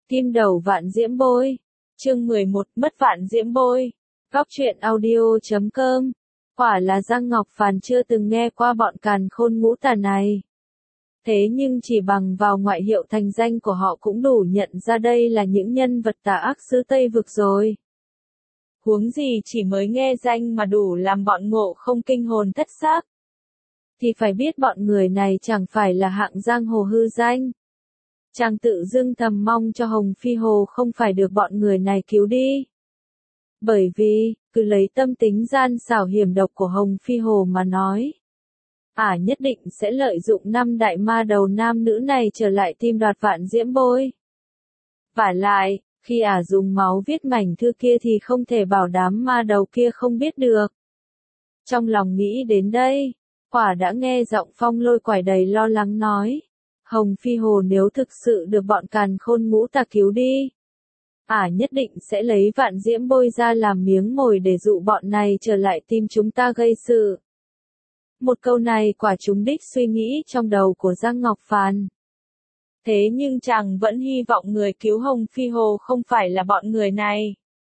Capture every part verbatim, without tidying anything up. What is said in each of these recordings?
Kim đầu vạn diễm bôi. Chương mười một, mất vạn diễm bôi. Góc truyện audio chấm com. Quả là Giang Ngọc Phàn chưa từng nghe qua bọn càn khôn ngũ tà này. Thế nhưng chỉ bằng vào ngoại hiệu thành danh của họ cũng đủ nhận ra đây là những nhân vật tà ác xứ Tây Vực rồi. Huống gì chỉ mới nghe danh mà đủ làm bọn Ngộ Không kinh hồn thất xác. Thì phải biết bọn người này chẳng phải là hạng giang hồ hư danh. Chàng tự dưng thầm mong cho Hồng Phi Hồ không phải được bọn người này cứu đi. Bởi vì, cứ lấy tâm tính gian xảo hiểm độc của Hồng Phi Hồ mà nói. Ả à, nhất định sẽ lợi dụng năm đại ma đầu nam nữ này trở lại tìm đoạt vạn diễm bôi. Vả lại, khi Ả à dùng máu viết mảnh thư kia thì không thể bảo đám ma đầu kia không biết được. Trong lòng nghĩ đến đây, Quả đã nghe giọng Phong Lôi quải đầy lo lắng nói. Hồng Phi Hồ nếu thực sự được bọn càn khôn ngũ tà cứu đi. Ả à, nhất định sẽ lấy vạn diễm bôi ra làm miếng mồi để dụ bọn này trở lại tìm chúng ta gây sự. Một câu này quả trúng đích suy nghĩ trong đầu của Giang Ngọc Phàn. Thế nhưng chàng vẫn hy vọng người cứu Hồng Phi Hồ không phải là bọn người này.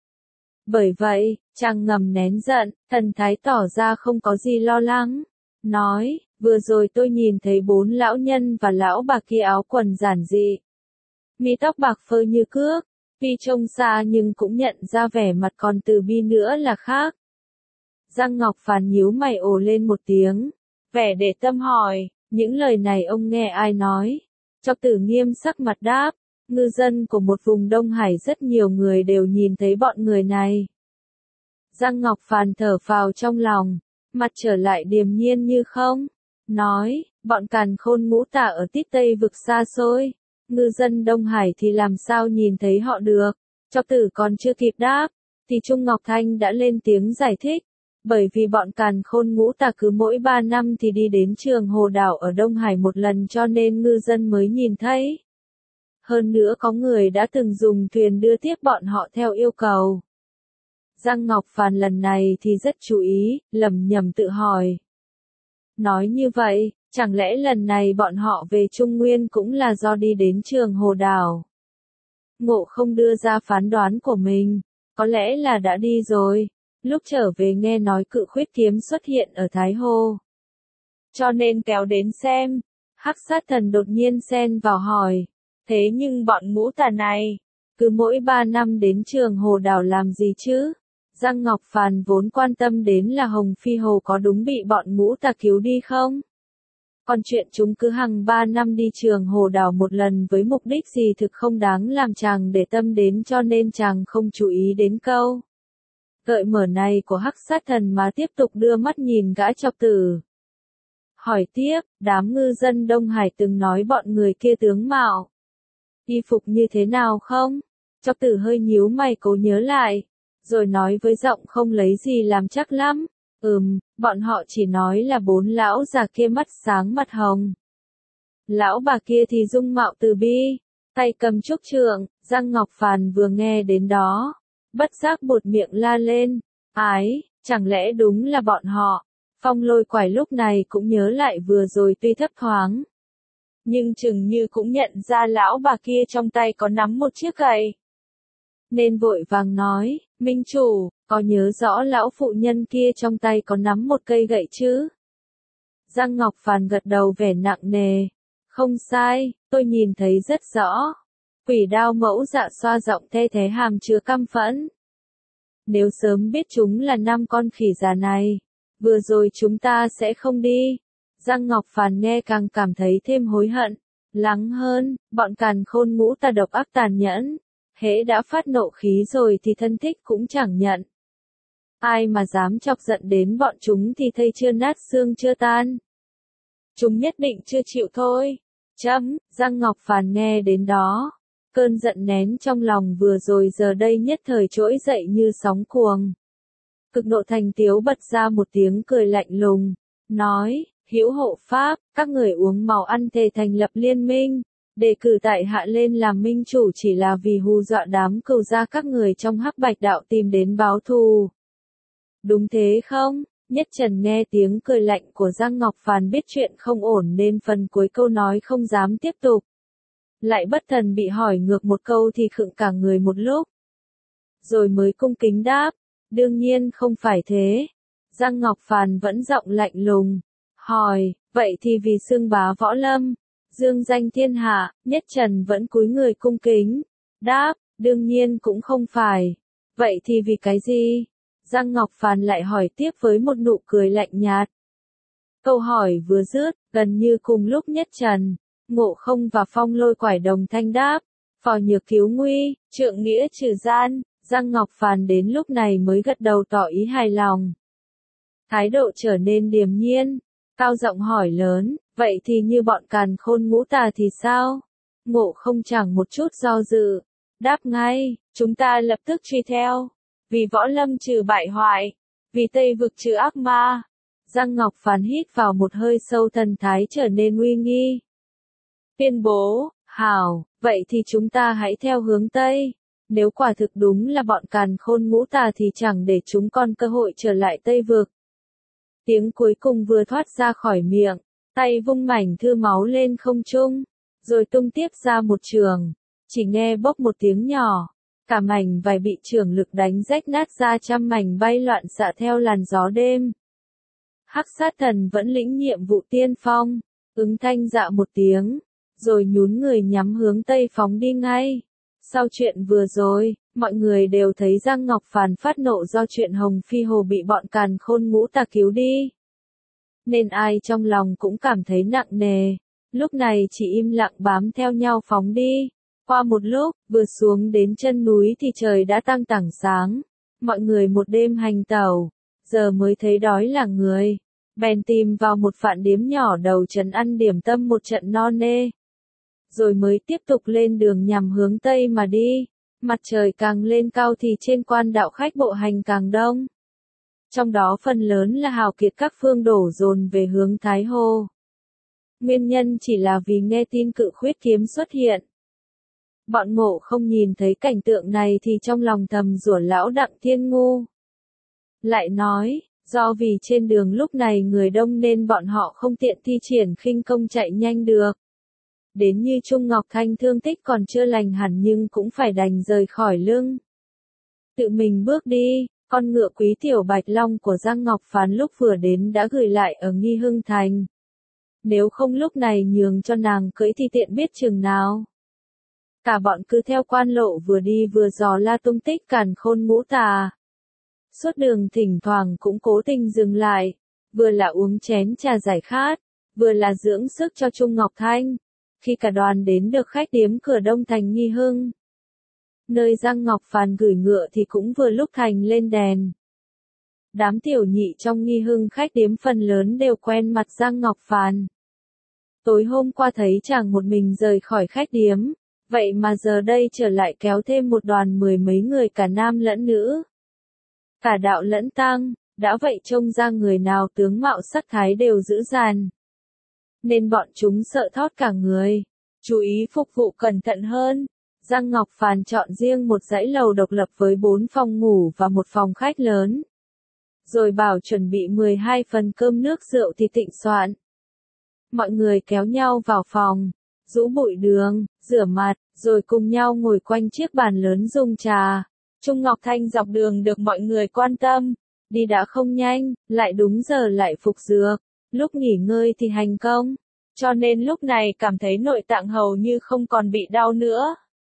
Bởi vậy, chàng ngầm nén giận, thần thái tỏ ra không có gì lo lắng. Nói, vừa rồi tôi nhìn thấy bốn lão nhân và lão bà kia áo quần giản dị. Mí tóc bạc phơ như cước, tuy trông xa nhưng cũng nhận ra vẻ mặt còn từ bi nữa là khác. Giang Ngọc Phàn nhíu mày ồ lên một tiếng, vẻ để tâm hỏi, những lời này ông nghe ai nói? Chọc Tử nghiêm sắc mặt đáp, ngư dân của một vùng Đông Hải rất nhiều người đều nhìn thấy bọn người này. Giang Ngọc Phàn thở phào trong lòng, mặt trở lại điềm nhiên như không, nói, bọn càn khôn ngũ tà ở tít Tây Vực xa xôi, ngư dân Đông Hải thì làm sao nhìn thấy họ được? Chọc Tử còn chưa kịp đáp, thì Trung Ngọc Thanh đã lên tiếng giải thích. Bởi vì bọn càn khôn ngũ tà cứ mỗi ba năm thì đi đến trường Hồ Đảo ở Đông Hải một lần cho nên ngư dân mới nhìn thấy. Hơn nữa có người đã từng dùng thuyền đưa tiếp bọn họ theo yêu cầu. Giang Ngọc Phàn lần này thì rất chú ý, lẩm nhẩm tự hỏi. Nói như vậy, chẳng lẽ lần này bọn họ về Trung Nguyên cũng là do đi đến trường Hồ Đảo? Ngộ Không đưa ra phán đoán của mình, có lẽ là đã đi rồi. Lúc trở về nghe nói Cự Khuyết kiếm xuất hiện ở Thái Hồ. Cho nên kéo đến xem. Hắc Sát Thần đột nhiên xen vào hỏi. Thế nhưng bọn ngũ tà này, cứ mỗi ba năm đến trường Hồ Đảo làm gì chứ? Giang Ngọc Phàn vốn quan tâm đến là Hồng Phi Hồ có đúng bị bọn ngũ tà cứu đi không? Còn chuyện chúng cứ hàng ba năm đi trường Hồ Đảo một lần với mục đích gì thực không đáng làm chàng để tâm đến cho nên chàng không chú ý đến câu gợi mở này của Hắc Sát Thần mà tiếp tục đưa mắt nhìn gã Chọc Tử. Hỏi tiếp, đám ngư dân Đông Hải từng nói bọn người kia tướng mạo, y phục như thế nào không? Chọc Tử hơi nhíu mày cố nhớ lại, rồi nói với giọng không lấy gì làm chắc lắm. Ừm, bọn họ chỉ nói là bốn lão già kia mắt sáng mặt hồng. Lão bà kia thì dung mạo từ bi, tay cầm trúc trượng. Giang Ngọc Phàn vừa nghe đến đó, bất giác buột miệng la lên, ái, chẳng lẽ đúng là bọn họ? Phong Lôi quải lúc này cũng nhớ lại vừa rồi tuy thấp thoáng, nhưng chừng như cũng nhận ra lão bà kia trong tay có nắm một chiếc gậy. Nên vội vàng nói, Minh chủ, có nhớ rõ lão phụ nhân kia trong tay có nắm một cây gậy chứ? Giang Ngọc Phàn gật đầu vẻ nặng nề, không sai, tôi nhìn thấy rất rõ. Quỷ Đao mẫu dạ xoa giọng the thế hàm chứa căm phẫn. Nếu sớm biết chúng là năm con khỉ già này, vừa rồi chúng ta sẽ không đi. Giang Ngọc Phàn nghe càng cảm thấy thêm hối hận, lắng hơn, bọn càn khôn ngũ tà độc ác tàn nhẫn. Hễ đã phát nộ khí rồi thì thân thích cũng chẳng nhận. Ai mà dám chọc giận đến bọn chúng thì thây chưa nát xương chưa tan. Chúng nhất định chưa chịu thôi. Chấm, Giang Ngọc Phàn nghe đến đó. Cơn giận nén trong lòng vừa rồi giờ đây nhất thời trỗi dậy như sóng cuồng. Cực độ thành tiếu bật ra một tiếng cười lạnh lùng. Nói, hữu hộ pháp, các người uống màu ăn thề thành lập liên minh. Đề cử tại hạ lên làm minh chủ chỉ là vì hù dọa đám cừu gia các người trong Hắc Bạch đạo tìm đến báo thù. Đúng thế không? Nhất Trần nghe tiếng cười lạnh của Giang Ngọc Phàn biết chuyện không ổn nên phần cuối câu nói không dám tiếp tục. lại bất thần bị hỏi ngược một câu thì khựng cả người một lúc. Rồi mới cung kính đáp, đương nhiên không phải thế. Giang Ngọc Phàn vẫn giọng lạnh lùng, hỏi, vậy thì vì xưng bá võ lâm, dương danh thiên hạ, Nhất Trần vẫn cúi người cung kính, đáp, đương nhiên cũng không phải. Vậy thì vì cái gì? Giang Ngọc Phàn lại hỏi tiếp với một nụ cười lạnh nhạt. Câu hỏi vừa dứt, gần như cùng lúc Nhất Trần, Ngộ Không và Phong Lôi quải đồng thanh đáp, phò nhược cứu nguy, trượng nghĩa trừ gian. Giang Ngọc Phàn đến lúc này mới gật đầu tỏ ý hài lòng. Thái độ trở nên điềm nhiên, cao giọng hỏi lớn, vậy thì như bọn càn khôn ngũ tà thì sao? Ngộ Không chẳng một chút do dự, đáp ngay, chúng ta lập tức truy theo, vì võ lâm trừ bại hoại, vì Tây vực trừ ác ma. Giang Ngọc Phàn hít vào một hơi sâu, thần thái trở nên uy nghi. Tuyên bố, hảo, vậy thì chúng ta hãy theo hướng Tây. Nếu quả thực đúng là bọn càn khôn ngũ tà thì chẳng để chúng con cơ hội trở lại Tây vực. Tiếng cuối cùng vừa thoát ra khỏi miệng, tay vung mảnh thư máu lên không trung, rồi tung tiếp ra một trường. Chỉ nghe bốc một tiếng nhỏ, cả mảnh vải bị trường lực đánh rách nát ra, trăm mảnh bay loạn xạ theo làn gió đêm. Hắc Sát Thần vẫn lĩnh nhiệm vụ tiên phong, ứng thanh dạ một tiếng, rồi nhún người nhắm hướng Tây phóng đi ngay. Sau chuyện vừa rồi, mọi người đều thấy Giang Ngọc Phàn phát nộ do chuyện Hồng Phi Hồ bị bọn càn khôn ngũ tà cứu đi. Nên ai trong lòng cũng cảm thấy nặng nề, lúc này chỉ im lặng bám theo nhau phóng đi. Qua một lúc, vừa xuống đến chân núi thì trời đã tăng tảng sáng. Mọi người một đêm hành tẩu, giờ mới thấy đói là người. Bèn tìm vào một phạn điếm nhỏ đầu trấn ăn điểm tâm một trận no nê. Rồi mới tiếp tục lên đường nhằm hướng Tây mà đi. Mặt trời càng lên cao thì trên quan đạo khách bộ hành càng đông. Trong đó phần lớn là hào kiệt các phương đổ dồn về hướng Thái Hồ. Nguyên nhân chỉ là vì nghe tin Cự Khuyết kiếm xuất hiện. Bọn Ngộ Không nhìn thấy cảnh tượng này thì trong lòng thầm rủa lão Đặng Thiên Ngu. Lại nói, do vì trên đường lúc này người đông nên bọn họ không tiện thi triển khinh công chạy nhanh được. Đến như Trung Ngọc Thanh thương tích còn chưa lành hẳn nhưng cũng phải đành rời khỏi lưng. Tự mình bước đi, con ngựa Quý Tiểu Bạch Long của Giang Ngọc Phàn lúc vừa đến đã gửi lại ở Nghi Hưng Thành. Nếu không lúc này nhường cho nàng cưỡi thì tiện biết chừng nào. Cả bọn cứ theo quan lộ vừa đi vừa dò la tung tích càn khôn ngũ tà. Suốt đường thỉnh thoảng cũng cố tình dừng lại, vừa là uống chén trà giải khát, vừa là dưỡng sức cho Trung Ngọc Thanh. Khi cả đoàn đến được khách điếm cửa đông thành Nghi Hưng, nơi Giang Ngọc Phàn gửi ngựa thì cũng vừa lúc thành lên đèn. Đám tiểu nhị trong Nghi Hưng khách điếm phần lớn đều quen mặt Giang Ngọc Phàn. Tối hôm qua thấy chàng một mình rời khỏi khách điếm, vậy mà giờ đây trở lại kéo thêm một đoàn mười mấy người cả nam lẫn nữ. Cả đạo lẫn tang, đã vậy trông ra người nào tướng mạo sắc thái đều dữ dằn. Nên bọn chúng sợ thót cả người, chú ý phục vụ cẩn thận hơn. Giang Ngọc Phàn chọn riêng một dãy lầu độc lập với bốn phòng ngủ và một phòng khách lớn. Rồi bảo chuẩn bị mười hai phần cơm nước rượu thì thịnh soạn. Mọi người kéo nhau vào phòng, rũ bụi đường, rửa mặt, rồi cùng nhau ngồi quanh chiếc bàn lớn dùng trà. Trung Ngọc Thanh dọc đường được mọi người quan tâm, đi đã không nhanh, lại đúng giờ lại phục dược, lúc nghỉ ngơi thì hành công, cho nên lúc này cảm thấy nội tạng hầu như không còn bị đau nữa.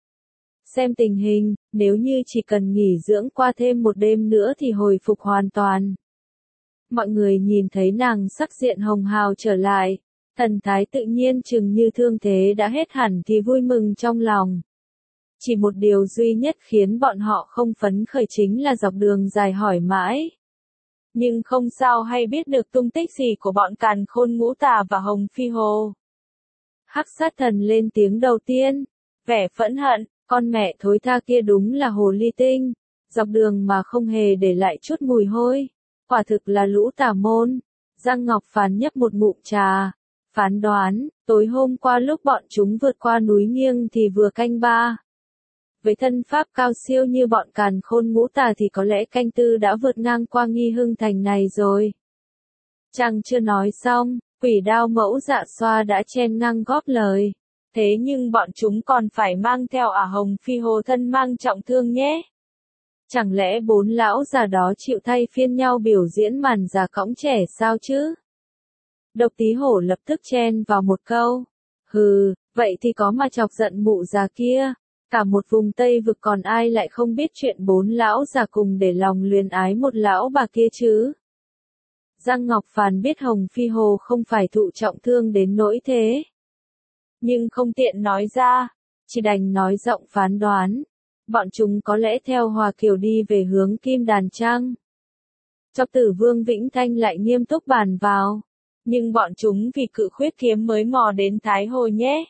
Xem tình hình, nếu như chỉ cần nghỉ dưỡng qua thêm một đêm nữa thì hồi phục hoàn toàn. Mọi người nhìn thấy nàng sắc diện hồng hào trở lại, thần thái tự nhiên chừng như thương thế đã hết hẳn thì vui mừng trong lòng. Chỉ một điều duy nhất khiến bọn họ không phấn khởi chính là dọc đường dài hỏi mãi. Nhưng không sao hay biết được tung tích gì của bọn càn khôn ngũ tà và Hồng Phi Hồ. Hắc Sát Thần lên tiếng đầu tiên, vẻ phẫn hận, con mẹ thối tha kia đúng là hồ ly tinh, dọc đường mà không hề để lại chút mùi hôi, quả thực là lũ tà môn. Giang Ngọc Phàn nhấp một ngụm trà, phán đoán, tối hôm qua lúc bọn chúng vượt qua núi nghiêng thì vừa canh ba. Với thân pháp cao siêu như bọn càn khôn ngũ tà thì có lẽ canh tư đã vượt ngang qua Nghi Hưng Thành này rồi. Chàng chưa nói xong, Quỷ Đao Mẫu Dạ Xoa đã chen ngang góp lời. Thế nhưng bọn chúng còn phải mang theo ả Hồng Phi Hồ thân mang trọng thương nhé. Chẳng lẽ bốn lão già đó chịu thay phiên nhau biểu diễn màn già cõng trẻ sao chứ? Độc Tí Hổ lập tức chen vào một câu. Hừ, vậy thì có mà chọc giận mụ già kia. Cả một vùng Tây Vực còn ai lại không biết chuyện bốn lão già cùng để lòng luyến ái một lão bà kia chứ? Giang Ngọc Phàn biết Hồng Phi Hồ không phải thụ trọng thương đến nỗi thế. Nhưng không tiện nói ra, chỉ đành nói rộng phán đoán. Bọn chúng có lẽ theo Hòa Kiều đi về hướng Kim Đàn Trăng. Chọc Tử Vương Vĩnh Thanh lại nghiêm túc bàn vào. Nhưng bọn chúng vì cự khuyết kiếm mới mò đến Thái Hồ nhé.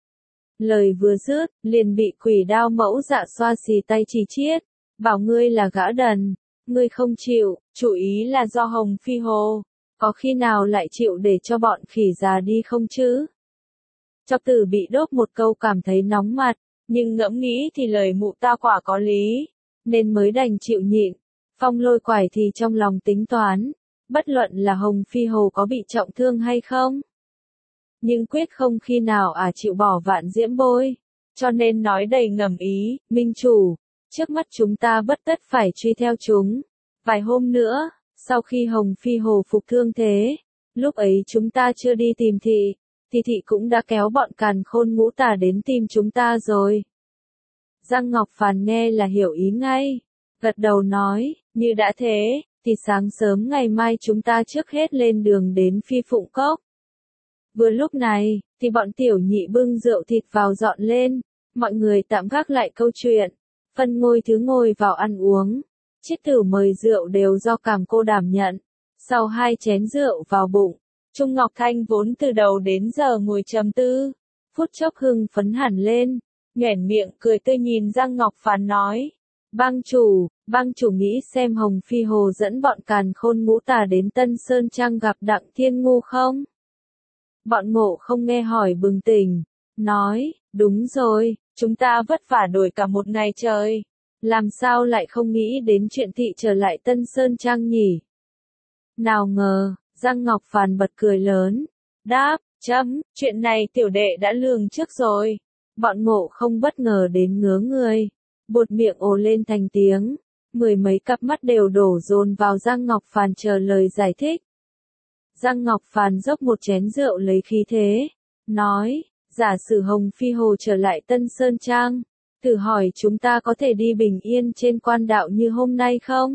Lời vừa dứt, liền bị Quỷ Đao Mẫu Dạ xoa xì tay chỉ chiết. Bảo ngươi là gã đần, ngươi không chịu, chủ ý là do Hồng Phi Hồ. Có khi nào lại chịu để cho bọn khỉ già đi không chứ? Chọc Tử bị đốt một câu cảm thấy nóng mặt, nhưng ngẫm nghĩ thì lời mụ ta quả có lý, nên mới đành chịu nhịn. Phong Lôi Quải thì trong lòng tính toán, bất luận là Hồng Phi Hồ có bị trọng thương hay không. Nhưng quyết không khi nào à chịu bỏ Vạn Diễm Bôi, cho nên nói đầy ngầm ý, minh chủ, trước mắt chúng ta bất tất phải truy theo chúng. Vài hôm nữa, sau khi Hồng Phi Hồ phục thương thế, lúc ấy chúng ta chưa đi tìm thị, thì thị cũng đã kéo bọn Càn Khôn Ngũ Tà đến tìm chúng ta rồi. Giang Ngọc Phàn nghe là hiểu ý ngay, gật đầu nói, như đã thế, thì sáng sớm ngày mai chúng ta trước hết lên đường đến Phi Phụng Cốc. Vừa lúc này, thì bọn tiểu nhị bưng rượu thịt vào dọn lên, mọi người tạm gác lại câu chuyện, phân ngôi thứ ngồi vào ăn uống. Chiết Tử mời rượu đều do Cảm Cô đảm nhận. Sau hai chén rượu vào bụng, Trung Ngọc Thanh vốn từ đầu đến giờ ngồi trầm tư, phút chốc hưng phấn hẳn lên, nhoẻn miệng cười tươi nhìn Giang Ngọc Phàn nói. Bang chủ, bang chủ nghĩ xem Hồng Phi Hồ dẫn bọn Càn Khôn Ngũ Tà đến Tân Sơn Trang gặp Đặng Thiên Ngu không? Bọn Ngộ Không nghe hỏi bừng tỉnh, nói, đúng rồi, chúng ta vất vả đổi cả một ngày trời. Làm sao lại không nghĩ đến chuyện thị trở lại Tân Sơn Trang nhỉ? Nào ngờ, Giang Ngọc Phàn bật cười lớn, đáp, chấm, chuyện này tiểu đệ đã lường trước rồi. Bọn Ngộ Không bất ngờ đến ngớ người, buột miệng ồ lên thành tiếng, mười mấy cặp mắt đều đổ dồn vào Giang Ngọc Phàn chờ lời giải thích. Giang Ngọc Phàn dốc một chén rượu lấy khí thế, nói, giả sử Hồng Phi Hồ trở lại Tân Sơn Trang, thử hỏi chúng ta có thể đi bình yên trên quan đạo như hôm nay không?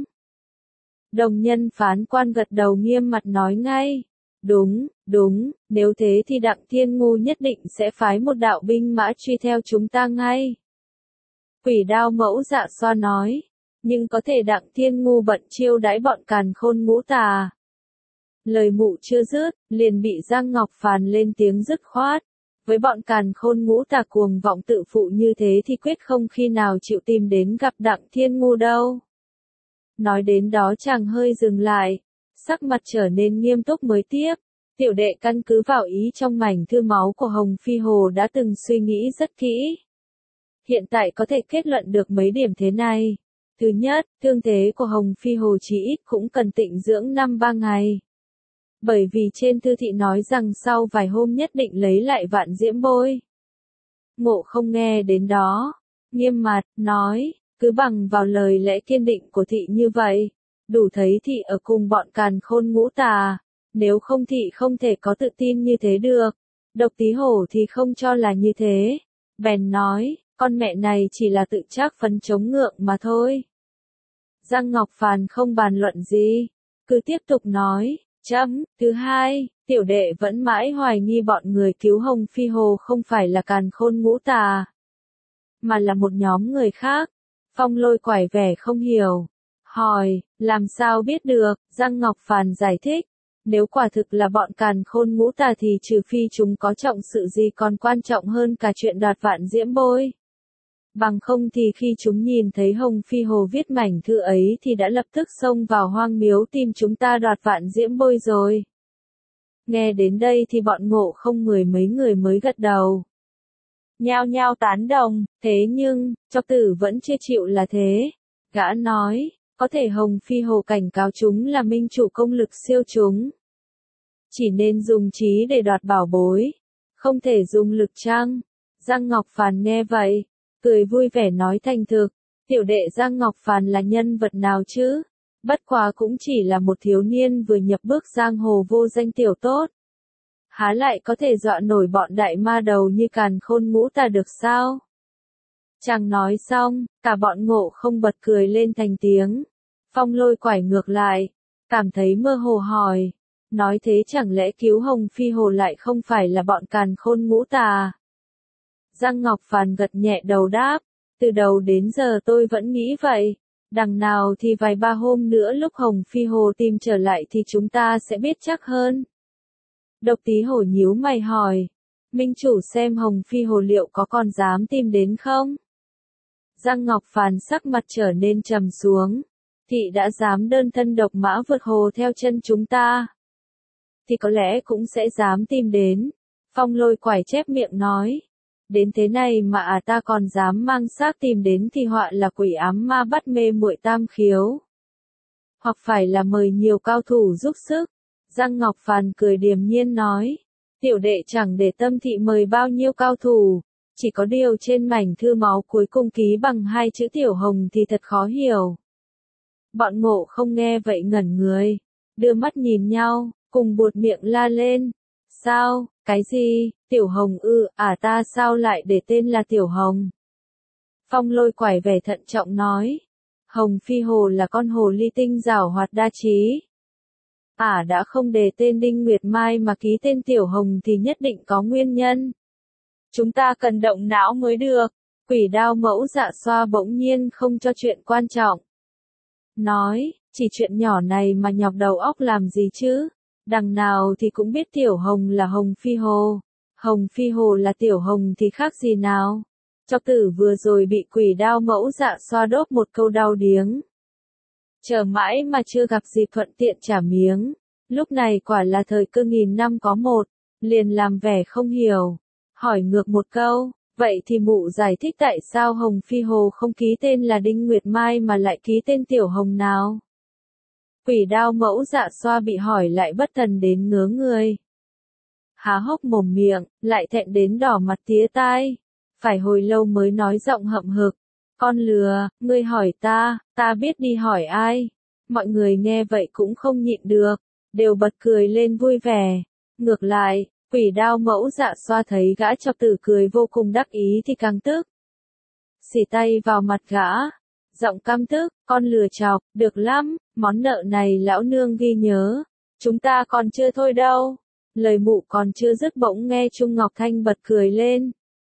Đồng nhân phán quan gật đầu nghiêm mặt nói ngay, đúng, đúng, nếu thế thì Đặng Thiên Ngu nhất định sẽ phái một đạo binh mã truy theo chúng ta ngay. Quỷ Đao Mẫu Dạ xoa nói, nhưng có thể Đặng Thiên Ngu bận chiêu đãi bọn Càn Khôn Ngũ Tà. Lời mụ chưa dứt, liền bị Giang Ngọc Phàn lên tiếng dứt khoát. Với bọn Càn Khôn Ngũ Tà cuồng vọng tự phụ như thế thì quyết không khi nào chịu tìm đến gặp Đặng Thiên Ngu đâu. Nói đến đó chàng hơi dừng lại, sắc mặt trở nên nghiêm túc mới tiếp. Tiểu đệ căn cứ vào ý trong mảnh thư máu của Hồng Phi Hồ đã từng suy nghĩ rất kỹ. Hiện tại có thể kết luận được mấy điểm thế này. Thứ nhất, thương thế của Hồng Phi Hồ chỉ ít cũng cần tịnh dưỡng năm ba ngày. Bởi vì trên thư thị nói rằng sau vài hôm nhất định lấy lại Vạn Diễm Bôi. Ngộ Không nghe đến đó, nghiêm mặt, nói, cứ bằng vào lời lẽ kiên định của thị như vậy, đủ thấy thị ở cùng bọn Càn Khôn Ngũ Tà, nếu không thị không thể có tự tin như thế được. Độc Tí Hổ thì không cho là như thế, bèn nói, con mẹ này chỉ là tự trác phấn chống ngượng mà thôi. Giang Ngọc Phàn không bàn luận gì, cứ tiếp tục nói, chấm, thứ hai, tiểu đệ vẫn mãi hoài nghi bọn người cứu Hồng Phi Hồ không phải là Càn Khôn Ngũ Tà, mà là một nhóm người khác. Phong Lôi Quải vẻ không hiểu, hỏi, làm sao biết được? Giang Ngọc Phàn giải thích, nếu quả thực là bọn Càn Khôn Ngũ Tà thì trừ phi chúng có trọng sự gì còn quan trọng hơn cả chuyện đoạt Vạn Diễm Bôi. Bằng không thì khi chúng nhìn thấy Hồng Phi Hồ viết mảnh thư ấy thì đã lập tức xông vào hoang miếu tìm chúng ta đoạt Vạn Diễm Bôi rồi. Nghe đến đây thì bọn Ngộ Không mười mấy người mới gật đầu. Nhao nhao tán đồng, thế nhưng, Chọc Tử vẫn chưa chịu là thế. Gã nói, có thể Hồng Phi Hồ cảnh cáo chúng là minh chủ công lực siêu chúng. Chỉ nên dùng trí để đoạt bảo bối, không thể dùng lực chăng? Giang Ngọc Phàn nghe vậy, cười vui vẻ nói thành thực, tiểu đệ Giang Ngọc Phàn là nhân vật nào chứ? Bất quá cũng chỉ là một thiếu niên vừa nhập bước giang hồ vô danh tiểu tốt. Há lại có thể dọa nổi bọn đại ma đầu như Càn Khôn Ngũ Tà được sao? Chàng nói xong, cả bọn Ngộ Không bật cười lên thành tiếng. Phong Lôi quải ngược lại, cảm thấy mơ hồ hỏi, nói thế chẳng lẽ Cứu Hồng Phi Hồ lại không phải là bọn Càn Khôn Ngũ Tà? Giang Ngọc Phàn gật nhẹ đầu đáp, từ đầu đến giờ tôi vẫn nghĩ vậy, đằng nào thì vài ba hôm nữa lúc Hồng Phi Hồ tìm trở lại thì chúng ta sẽ biết chắc hơn. Độc Tí Hổ nhíu mày hỏi, minh chủ xem Hồng Phi Hồ liệu có còn dám tìm đến không? Giang Ngọc Phàn sắc mặt trở nên trầm xuống, thị đã dám đơn thân độc mã vượt hồ theo chân chúng ta, thì có lẽ cũng sẽ dám tìm đến. Phong Lôi quải chép miệng nói, đến thế này mà à ta còn dám mang xác tìm đến thì họa là quỷ ám ma bắt mê muội tam khiếu. Hoặc phải là mời nhiều cao thủ giúp sức. Giang Ngọc Phàn cười điềm nhiên nói, tiểu đệ chẳng để tâm thị mời bao nhiêu cao thủ, chỉ có điều trên mảnh thư máu cuối cùng ký bằng hai chữ Tiểu Hồng thì thật khó hiểu. Bọn Ngộ Không nghe vậy ngẩn người, đưa mắt nhìn nhau, cùng buột miệng la lên. Sao, cái gì, Tiểu Hồng ư, à ta sao lại để tên là Tiểu Hồng? Phong Lôi quải vẻ thận trọng nói, Hồng Phi Hồ là con hồ ly tinh giảo hoạt đa trí. À đã không đề tên Đinh Nguyệt Mai mà ký tên Tiểu Hồng thì nhất định có nguyên nhân. Chúng ta cần động não mới được. Quỷ Đao Mẫu Dạ Xoa bỗng nhiên không cho chuyện quan trọng. Nói, chỉ chuyện nhỏ này mà nhọc đầu óc làm gì chứ? Đằng nào thì cũng biết Tiểu Hồng là Hồng Phi Hồ. Hồng Phi Hồ là Tiểu Hồng thì khác gì nào? Chọc tử vừa rồi bị Quỷ Đao Mẫu Dạ Xoa đốt một câu đau điếng. Chờ mãi mà chưa gặp dịp thuận tiện trả miếng. Lúc này quả là thời cơ nghìn năm có một, liền làm vẻ không hiểu. Hỏi ngược một câu, vậy thì mụ giải thích tại sao Hồng Phi Hồ không ký tên là Đinh Nguyệt Mai mà lại ký tên Tiểu Hồng nào? Quỷ Đao Mẫu Dạ Xoa bị hỏi lại bất thần đến ngớ người. Há hốc mồm miệng, lại thẹn đến đỏ mặt tía tai. Phải hồi lâu mới nói giọng hậm hực. Con lừa, ngươi hỏi ta, ta biết đi hỏi ai. Mọi người nghe vậy cũng không nhịn được, đều bật cười lên vui vẻ. Ngược lại, Quỷ Đao Mẫu Dạ Xoa thấy gã chọc tử cười vô cùng đắc ý thì càng tức. Xỉ tay vào mặt gã, giọng căm tức, con lừa chọc, được lắm, món nợ này lão nương ghi nhớ. Chúng ta còn chưa thôi đâu. Lời mụ còn chưa dứt bỗng nghe Trung Ngọc Thanh bật cười lên.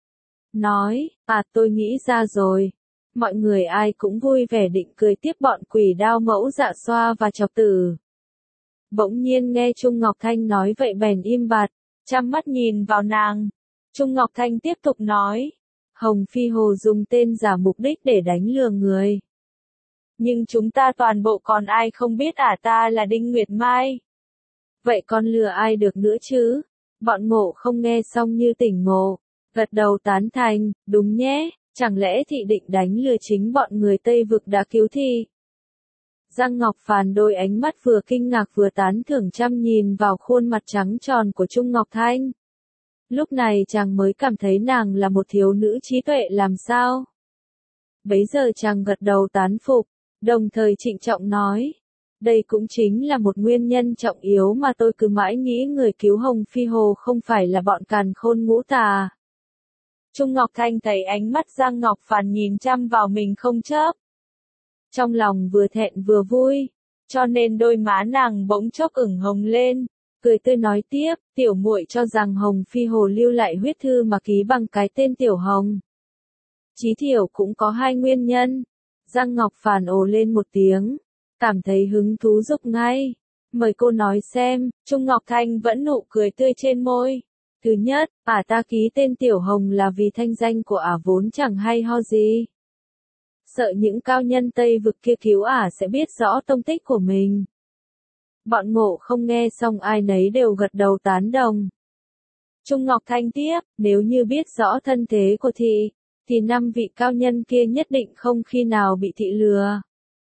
Nói, à tôi nghĩ ra rồi. Mọi người ai cũng vui vẻ định cười tiếp bọn Quỷ Đao Mẫu Dạ Xoa và chọc tử. Bỗng nhiên nghe Trung Ngọc Thanh nói vậy bèn im bặt, chăm mắt nhìn vào nàng. Trung Ngọc Thanh tiếp tục nói, Hồng Phi Hồ dùng tên giả mục đích để đánh lừa người. Nhưng chúng ta toàn bộ còn ai không biết ả ta là Đinh Nguyệt Mai. Vậy con lừa ai được nữa chứ? Bọn Ngộ Không nghe xong như tỉnh ngộ, gật đầu tán thành, đúng nhé, chẳng lẽ thị định đánh lừa chính bọn người Tây Vực đã cứu thị? Giang Ngọc Phàn đôi ánh mắt vừa kinh ngạc vừa tán thưởng chăm nhìn vào khuôn mặt trắng tròn của Trung Ngọc Thanh. Lúc này chàng mới cảm thấy nàng là một thiếu nữ trí tuệ làm sao. Bấy giờ chàng gật đầu tán phục, đồng thời trịnh trọng nói. Đây cũng chính là một nguyên nhân trọng yếu mà tôi cứ mãi nghĩ người cứu Hồng Phi Hồ không phải là bọn Càn Khôn Ngũ Tà. Trung Ngọc Thanh thấy ánh mắt Giang Ngọc Phàn nhìn chăm vào mình không chớp. Trong lòng vừa thẹn vừa vui, cho nên đôi má nàng bỗng chốc ửng hồng lên, cười tươi nói tiếp, tiểu muội cho rằng Hồng Phi Hồ lưu lại huyết thư mà ký bằng cái tên Tiểu Hồng. Chí thiểu cũng có hai nguyên nhân. Giang Ngọc Phàn ồ lên một tiếng, cảm thấy hứng thú dục ngay. Mời cô nói xem, Trung Ngọc Thanh vẫn nụ cười tươi trên môi. Thứ nhất, ả ta ký tên Tiểu Hồng là vì thanh danh của ả vốn chẳng hay ho gì. Sợ những cao nhân Tây Vực kia cứu ả sẽ biết rõ tông tích của mình. Bọn Ngộ Không nghe xong ai nấy đều gật đầu tán đồng. Trung Ngọc Thanh tiếp, nếu như biết rõ thân thế của thị, thì năm vị cao nhân kia nhất định không khi nào bị thị lừa.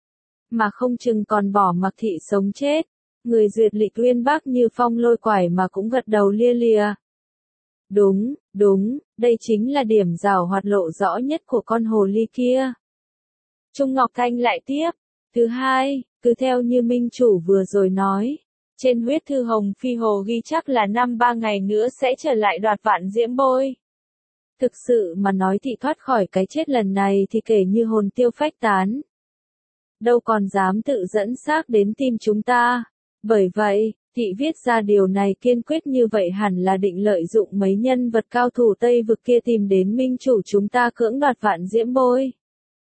Mà không chừng còn bỏ mặc thị sống chết. Người duyệt lịch uyên bác như Phong Lôi quải mà cũng gật đầu lia lịa. Đúng, đúng, đây chính là điểm giảo hoạt lộ rõ nhất của con hồ ly kia. Trung Ngọc Thanh lại tiếp. Thứ hai, cứ theo như minh chủ vừa rồi nói. Trên huyết thư Hồng Phi Hồ ghi chắc là năm ba ngày nữa sẽ trở lại đoạt vạn diễm bôi. Thực sự mà nói thì thoát khỏi cái chết lần này thì kể như hồn tiêu phách tán. Đâu còn dám tự dẫn xác đến tìm chúng ta. Bởi vậy, thị viết ra điều này kiên quyết như vậy hẳn là định lợi dụng mấy nhân vật cao thủ Tây vực kia tìm đến minh chủ chúng ta cưỡng đoạt vạn diễm bôi.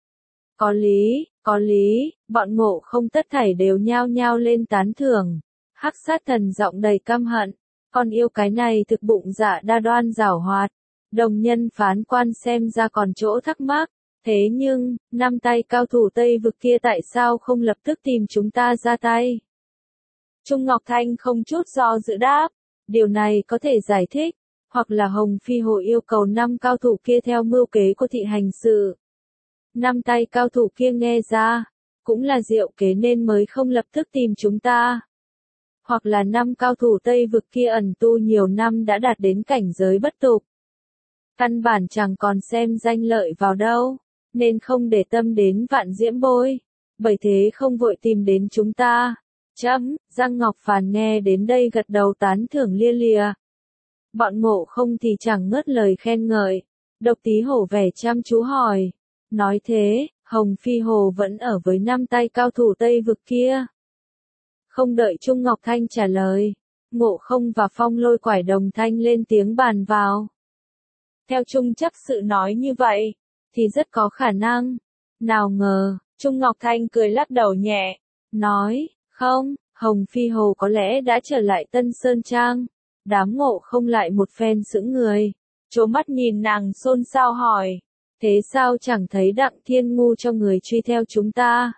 Có lý, có lý, bọn Ngộ Không tất thảy đều nhao nhao lên tán thưởng. Hắc Sát Thần giọng đầy căm hận, con yêu cái này thực bụng dạ đa đoan giảo hoạt. Đồng nhân phán quan xem ra còn chỗ thắc mắc, thế nhưng, năm tay cao thủ Tây vực kia tại sao không lập tức tìm chúng ta ra tay? Trung Ngọc Thanh không chút do dự đáp, điều này có thể giải thích, hoặc là Hồng Phi Hồ yêu cầu năm cao thủ kia theo mưu kế của thị hành sự. Năm tay cao thủ kia nghe ra, cũng là diệu kế nên mới không lập tức tìm chúng ta. Hoặc là năm cao thủ Tây vực kia ẩn tu nhiều năm đã đạt đến cảnh giới bất tục. Căn bản chẳng còn xem danh lợi vào đâu, nên không để tâm đến vạn diễm bôi, bởi thế không vội tìm đến chúng ta. Chấm, Giang Ngọc Phàn nghe đến đây gật đầu tán thưởng lia lịa. Bọn Ngộ Không thì chẳng ngớt lời khen ngợi. Độc Tí Hổ vẻ chăm chú hỏi. Nói thế, Hồng Phi Hồ vẫn ở với năm tay cao thủ Tây vực kia. Không đợi Trung Ngọc Thanh trả lời, Ngộ Không và Phong Lôi Quải đồng thanh lên tiếng bàn vào. Theo Trung chấp sự nói như vậy, thì rất có khả năng. Nào ngờ, Trung Ngọc Thanh cười lắc đầu nhẹ, nói, không, Hồng Phi Hồ có lẽ đã trở lại Tân Sơn Trang. Đám Ngộ Không lại một phen sững người, trố mắt nhìn nàng xôn xao hỏi, thế sao chẳng thấy Đặng Thiên Ngu cho người truy theo chúng ta?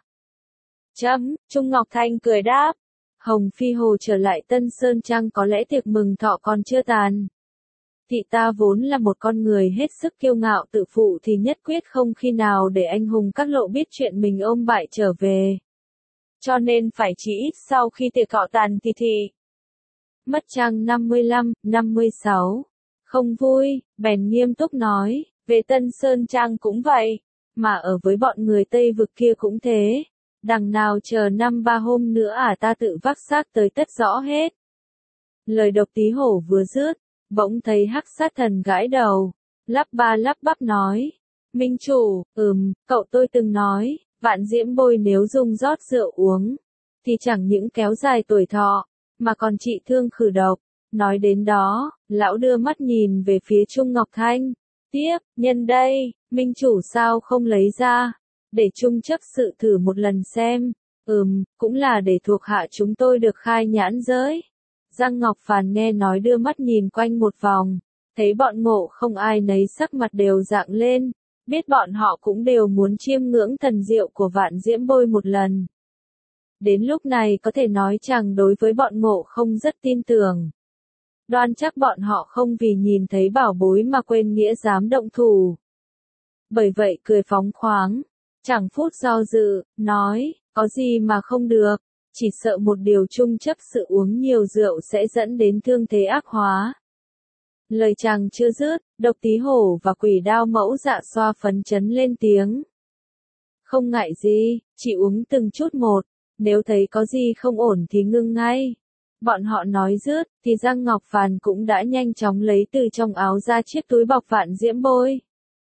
Chấm, Trung Ngọc Thanh cười đáp, Hồng Phi Hồ trở lại Tân Sơn Trang có lẽ tiệc mừng thọ còn chưa tàn. Thị ta vốn là một con người hết sức kiêu ngạo tự phụ thì nhất quyết không khi nào để anh hùng các lộ biết chuyện mình ôm bại trở về. Cho nên phải chỉ ít sau khi tiệc thọ tàn thì thì. Mất trang năm mươi lăm, năm mươi sáu. Không vui, bèn nghiêm túc nói, về Tân Sơn Trang cũng vậy, mà ở với bọn người Tây vực kia cũng thế. Đằng nào chờ năm ba hôm nữa à ta tự vác xác tới tất rõ hết. Lời Độc Tí Hổ vừa dứt, bỗng thấy Hắc Sát Thần gãi đầu, lắp ba lắp bắp nói, Minh chủ, ừm, cậu tôi từng nói, vạn diễm bôi nếu dùng rót rượu uống, thì chẳng những kéo dài tuổi thọ, mà còn trị thương khử độc. Nói đến đó, lão đưa mắt nhìn về phía Trung Ngọc Thanh, tiếp, nhân đây, Minh chủ sao không lấy ra, để Trung chấp sự thử một lần xem, ừm, cũng là để thuộc hạ chúng tôi được khai nhãn giới. Giang Ngọc Phàn nghe nói đưa mắt nhìn quanh một vòng, thấy bọn Ngộ Không ai nấy sắc mặt đều rạng lên, biết bọn họ cũng đều muốn chiêm ngưỡng thần diệu của vạn diễm bôi một lần. Đến lúc này có thể nói chàng đối với bọn Ngộ Không rất tin tưởng. Đoan chắc bọn họ không vì nhìn thấy bảo bối mà quên nghĩa dám động thủ. Bởi vậy cười phóng khoáng, chẳng phút do dự, nói, có gì mà không được, chỉ sợ một điều Trung chấp sự uống nhiều rượu sẽ dẫn đến thương thế ác hóa. Lời chàng chưa dứt, Độc Tí Hổ và Quỷ Đao Mẫu Dạ Xoa phấn chấn lên tiếng. Không ngại gì, chỉ uống từng chút một, nếu thấy có gì không ổn thì ngưng ngay. Bọn họ nói dứt, thì Giang Ngọc Phàn cũng đã nhanh chóng lấy từ trong áo ra chiếc túi bọc vạn diễm bôi.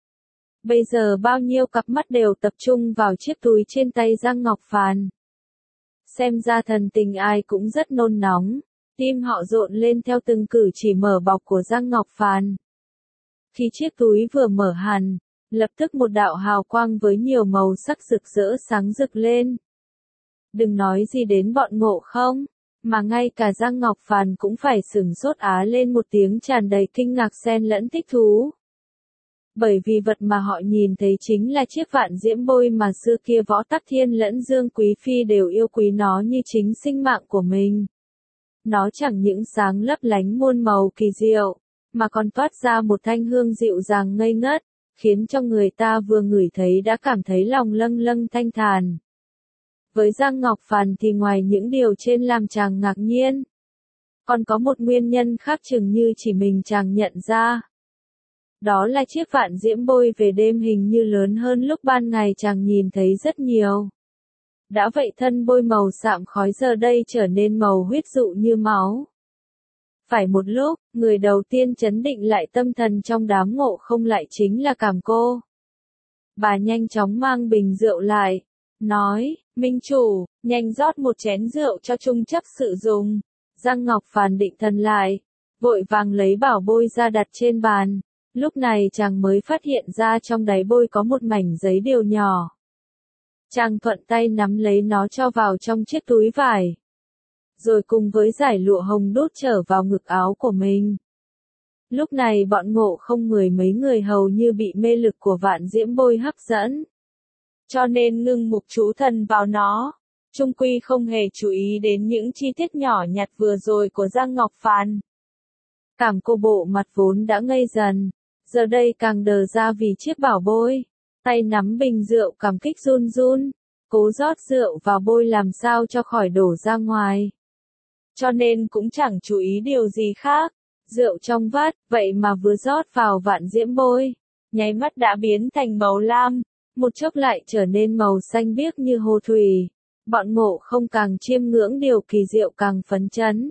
Bây giờ bao nhiêu cặp mắt đều tập trung vào chiếc túi trên tay Giang Ngọc Phàn. Xem ra thần tình ai cũng rất nôn nóng, tim họ rộn lên theo từng cử chỉ mở bọc của Giang Ngọc Phàn. Khi chiếc túi vừa mở hẳn, lập tức một đạo hào quang với nhiều màu sắc rực rỡ sáng rực lên. Đừng nói gì đến bọn Ngộ Không, mà ngay cả Giang Ngọc Phàn cũng phải sửng sốt á lên một tiếng tràn đầy kinh ngạc xen lẫn thích thú. Bởi vì vật mà họ nhìn thấy chính là chiếc vạn diễm bôi mà xưa kia Võ Tắc Thiên lẫn Dương Quý Phi đều yêu quý nó như chính sinh mạng của mình. Nó chẳng những sáng lấp lánh muôn màu kỳ diệu, mà còn toát ra một thanh hương dịu dàng ngây ngất, khiến cho người ta vừa ngửi thấy đã cảm thấy lòng lâng lâng thanh thản. Với Giang Ngọc Phàn thì ngoài những điều trên làm chàng ngạc nhiên, Còn có một nguyên nhân khác chừng như chỉ mình chàng nhận ra. Đó là chiếc vạn diễm bôi về đêm hình như lớn hơn lúc ban ngày chàng nhìn thấy rất nhiều. Đã vậy thân bôi màu sạm khói giờ đây trở nên màu huyết dụ như máu. Phải một lúc, người đầu tiên chấn định lại tâm thần trong đám ngộ không lại chính là Cảm Cô. Bà nhanh chóng mang bình rượu lại, nói, Minh chủ, nhanh rót một chén rượu cho trung chấp sự dùng. Giang Ngọc Phàn định thần lại, vội vàng lấy bảo bôi ra đặt trên bàn. Lúc này chàng mới phát hiện ra trong đáy bôi có một mảnh giấy điều nhỏ. Chàng thuận tay nắm lấy nó cho vào trong chiếc túi vải. Rồi cùng với dải lụa hồng đút trở vào ngực áo của mình. Lúc này bọn ngộ không mười mấy người hầu như bị mê lực của vạn diễm bôi hấp dẫn. Cho nên ngưng mục chú thần vào nó. Trung quy không hề chú ý đến những chi tiết nhỏ nhặt vừa rồi của Giang Ngọc Phàn. Cảm Cô bộ mặt vốn đã ngây dần, giờ đây càng đờ ra vì chiếc bảo bôi. Tay nắm bình rượu cảm kích run run, cố rót rượu vào bôi làm sao cho khỏi đổ ra ngoài. Cho nên cũng chẳng chú ý điều gì khác. Rượu trong vắt, vậy mà vừa rót vào vạn diễm bôi, nháy mắt đã biến thành màu lam, một chốc lại trở nên màu xanh biếc như hồ thủy. Bọn ngộ không càng chiêm ngưỡng điều kỳ diệu càng phấn chấn.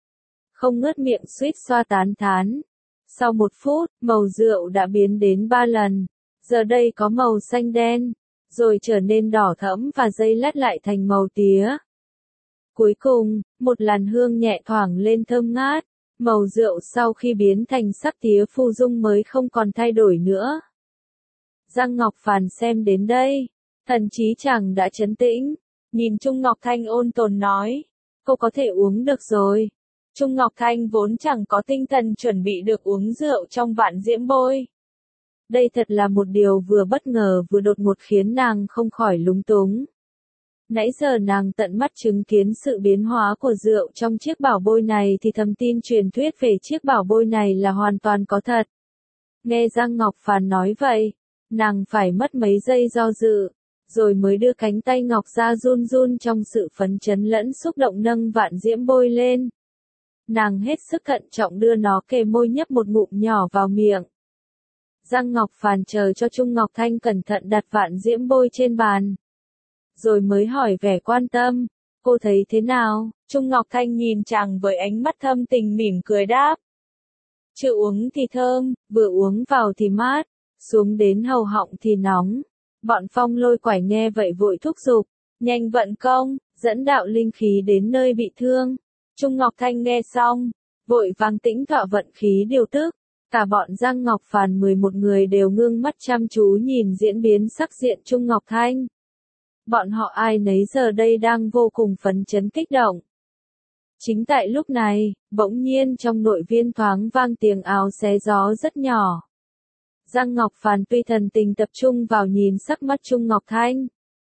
Không ngớt miệng suýt xoa tán thán. Sau một phút, màu rượu đã biến đến ba lần. Giờ đây có màu xanh đen, rồi trở nên đỏ thẫm và dây lát lại thành màu tía. Cuối cùng, một làn hương nhẹ thoảng lên thơm ngát, màu rượu sau khi biến thành sắc tía phù dung mới không còn thay đổi nữa. Giang Ngọc Phàn xem đến đây, thần trí chàng đã trấn tĩnh, nhìn Trung Ngọc Thanh ôn tồn nói, cô có thể uống được rồi. Trung Ngọc Thanh vốn chẳng có tinh thần chuẩn bị được uống rượu trong vạn diễm bôi. Đây thật là một điều vừa bất ngờ vừa đột ngột khiến nàng không khỏi lúng túng. Nãy giờ nàng tận mắt chứng kiến sự biến hóa của rượu trong chiếc bảo bôi này thì thầm tin truyền thuyết về chiếc bảo bôi này là hoàn toàn có thật. Nghe Giang Ngọc Phàn nói vậy, nàng phải mất mấy giây do dự, rồi mới đưa cánh tay ngọc ra run run trong sự phấn chấn lẫn xúc động nâng vạn diễm bôi lên. Nàng hết sức thận trọng đưa nó kề môi nhấp một ngụm nhỏ vào miệng. Giang Ngọc Phàn chờ cho Trung Ngọc Thanh cẩn thận đặt vạn diễm bôi trên bàn. Rồi mới hỏi vẻ quan tâm, cô thấy thế nào? Trung Ngọc Thanh nhìn chàng với ánh mắt thâm tình mỉm cười đáp. Chưa uống thì thơm, vừa uống vào thì mát, xuống đến hầu họng thì nóng. Bọn Phong Lôi Quải nghe vậy vội thúc giục, nhanh vận công, dẫn đạo linh khí đến nơi bị thương. Trung Ngọc Thanh nghe xong, vội vàng tĩnh tọa vận khí điều tức. Cả bọn Giang Ngọc Phàn mười một người đều ngưng mắt chăm chú nhìn diễn biến sắc diện Trung Ngọc Thanh. Bọn họ ai nấy giờ đây đang vô cùng phấn chấn kích động. Chính tại lúc này, bỗng nhiên trong nội viên thoáng vang tiếng áo xé gió rất nhỏ. Giang Ngọc Phàn tuy thần tình tập trung vào nhìn sắc mắt Trung Ngọc Thanh.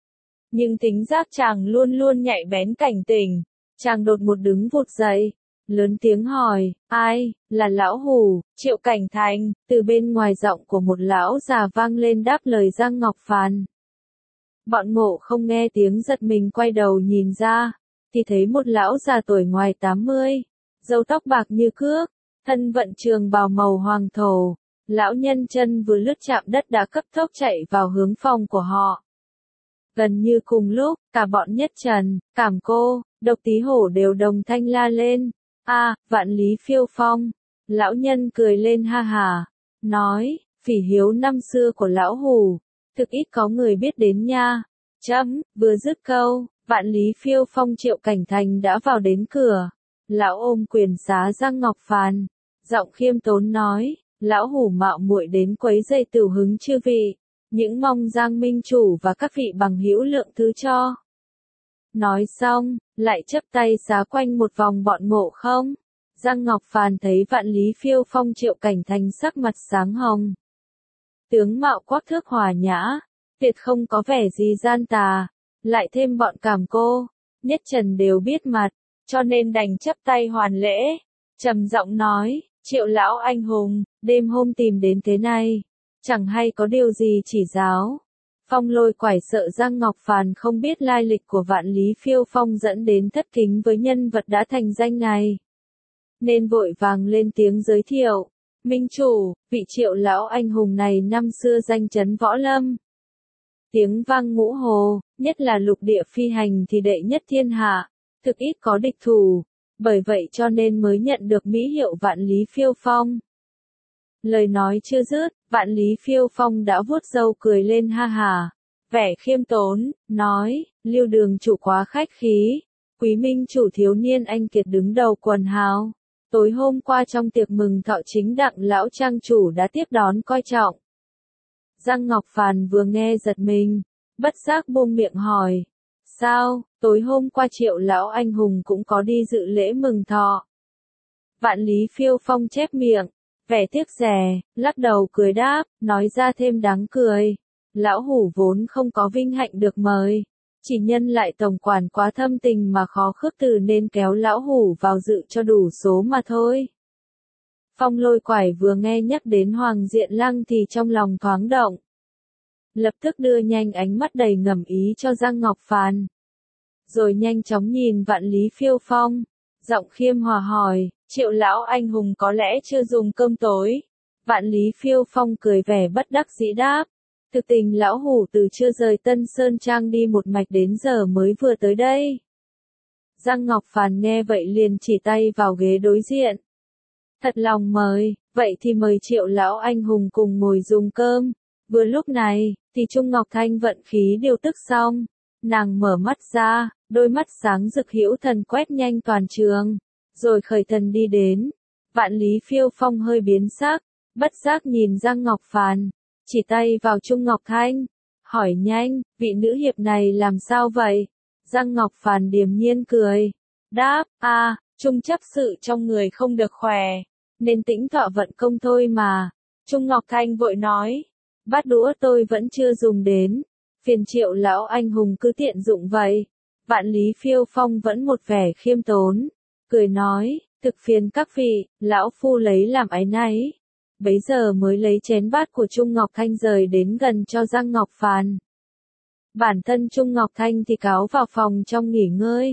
Nhưng tính giác chàng luôn luôn nhạy bén cảnh tỉnh, chàng đột một đứng vụt dậy, lớn tiếng hỏi, ai, là lão hủ, Triệu Cảnh Thành, từ bên ngoài giọng của một lão già vang lên đáp lời Giang Ngọc Phàn. Bọn ngộ không nghe tiếng giật mình quay đầu nhìn ra, thì thấy một lão già tuổi ngoài tám mươi, râu tóc bạc như cước, thân vận trường bào màu hoàng thổ. Lão nhân chân vừa lướt chạm đất đã cấp tốc chạy vào hướng phòng của họ. Gần như cùng lúc, cả bọn Nhất Trần, Cảm Cô, Độc Tí Hổ đều đồng thanh la lên. A, à, Vạn Lý Phiêu Phong. Lão nhân cười lên ha hà, nói, phỉ hiếu năm xưa của lão hủ, thực ít có người biết đến nha. Chấm, vừa dứt câu, Vạn Lý Phiêu Phong Triệu Cảnh Thành đã vào đến cửa. Lão ôm quyền xá Giang Ngọc Phàn, giọng khiêm tốn nói, lão hủ mạo muội đến quấy rầy tửu hứng chư vị, những mong Giang minh chủ và các vị bằng hữu lượng thứ cho. Nói xong, lại chắp tay xá quanh một vòng bọn ngộ không. Giang Ngọc Phàn thấy Vạn Lý Phiêu Phong Triệu Cảnh Thành sắc mặt sáng hồng. Tướng mạo quắc thước hòa nhã, tuyệt không có vẻ gì gian tà, lại thêm bọn Cảm Cô, Nhất Trần đều biết mặt, cho nên đành chắp tay hoàn lễ, trầm giọng nói, Triệu lão anh hùng, đêm hôm tìm đến thế này, chẳng hay có điều gì chỉ giáo. Phong Lôi Quải sợ Giang Ngọc Phàn không biết lai lịch của Vạn Lý Phiêu Phong dẫn đến thất kính với nhân vật đã thành danh này. nên vội vàng lên tiếng giới thiệu. Minh chủ, vị Triệu lão anh hùng này năm xưa danh chấn võ lâm. Tiếng vang ngũ hồ, nhất là lục địa phi hành thì đệ nhất thiên hạ, thực ít có địch thủ, bởi vậy cho nên mới nhận được mỹ hiệu Vạn Lý Phiêu Phong. Lời nói chưa dứt, Vạn Lý Phiêu Phong đã vuốt râu cười lên ha hà, vẻ khiêm tốn, nói, Lưu đường chủ quá khách khí, quý minh chủ thiếu niên anh kiệt đứng đầu quần hào. Tối hôm qua trong tiệc mừng thọ chính đặng lão trang chủ đã tiếp đón coi trọng. Giang Ngọc Phàn vừa nghe giật mình, bất giác buông miệng hỏi, sao, tối hôm qua Triệu lão anh hùng cũng có đi dự lễ mừng thọ. Vạn Lý Phiêu Phong chép miệng, vẻ tiếc rẻ, lắc đầu cười đáp, nói ra thêm đáng cười. Lão hủ vốn không có vinh hạnh được mời, chỉ nhân lại tổng quản quá thâm tình mà khó khước từ nên kéo lão hủ vào dự cho đủ số mà thôi. Phong Lôi Quải vừa nghe nhắc đến Hoàng Diện Lăng thì trong lòng thoáng động. Lập tức đưa nhanh ánh mắt đầy ngầm ý cho Giang Ngọc Phàn. Rồi nhanh chóng nhìn Vạn Lý Phiêu Phong, giọng khiêm hòa hỏi, Triệu lão anh hùng có lẽ chưa dùng cơm tối. Vạn Lý Phiêu Phong cười vẻ bất đắc dĩ đáp. Thực tình lão hủ từ chưa rời Tân Sơn Trang đi một mạch đến giờ mới vừa tới đây. Giang Ngọc Phàn nghe vậy liền chỉ tay vào ghế đối diện. Thật lòng mời, vậy thì mời Triệu lão anh hùng cùng ngồi dùng cơm. Vừa lúc này, thì Trung Ngọc Thanh vận khí điều tức xong. Nàng mở mắt ra, đôi mắt sáng rực hữu thần quét nhanh toàn trường. Rồi khởi thần đi đến. Vạn Lý Phiêu Phong hơi biến sắc, bất giác nhìn Giang Ngọc Phàn. Chỉ tay vào Trung Ngọc Thanh, hỏi nhanh, vị nữ hiệp này làm sao vậy? Giang Ngọc Phàn điềm nhiên cười, đáp, a, à, Trung chấp sự trong người không được khỏe, nên tĩnh thọ vận công thôi mà. Trung Ngọc Thanh vội nói, bát đũa tôi vẫn chưa dùng đến, phiền Triệu lão anh hùng cứ tiện dụng vậy. Vạn Lý Phiêu Phong vẫn một vẻ khiêm tốn, cười nói, thực phiền các vị, lão phu lấy làm áy náy. Bấy giờ mới lấy chén bát của Trung Ngọc Thanh rời đến gần cho Giang Ngọc Phàn. Bản thân Trung Ngọc Thanh thì cáo vào phòng trong nghỉ ngơi.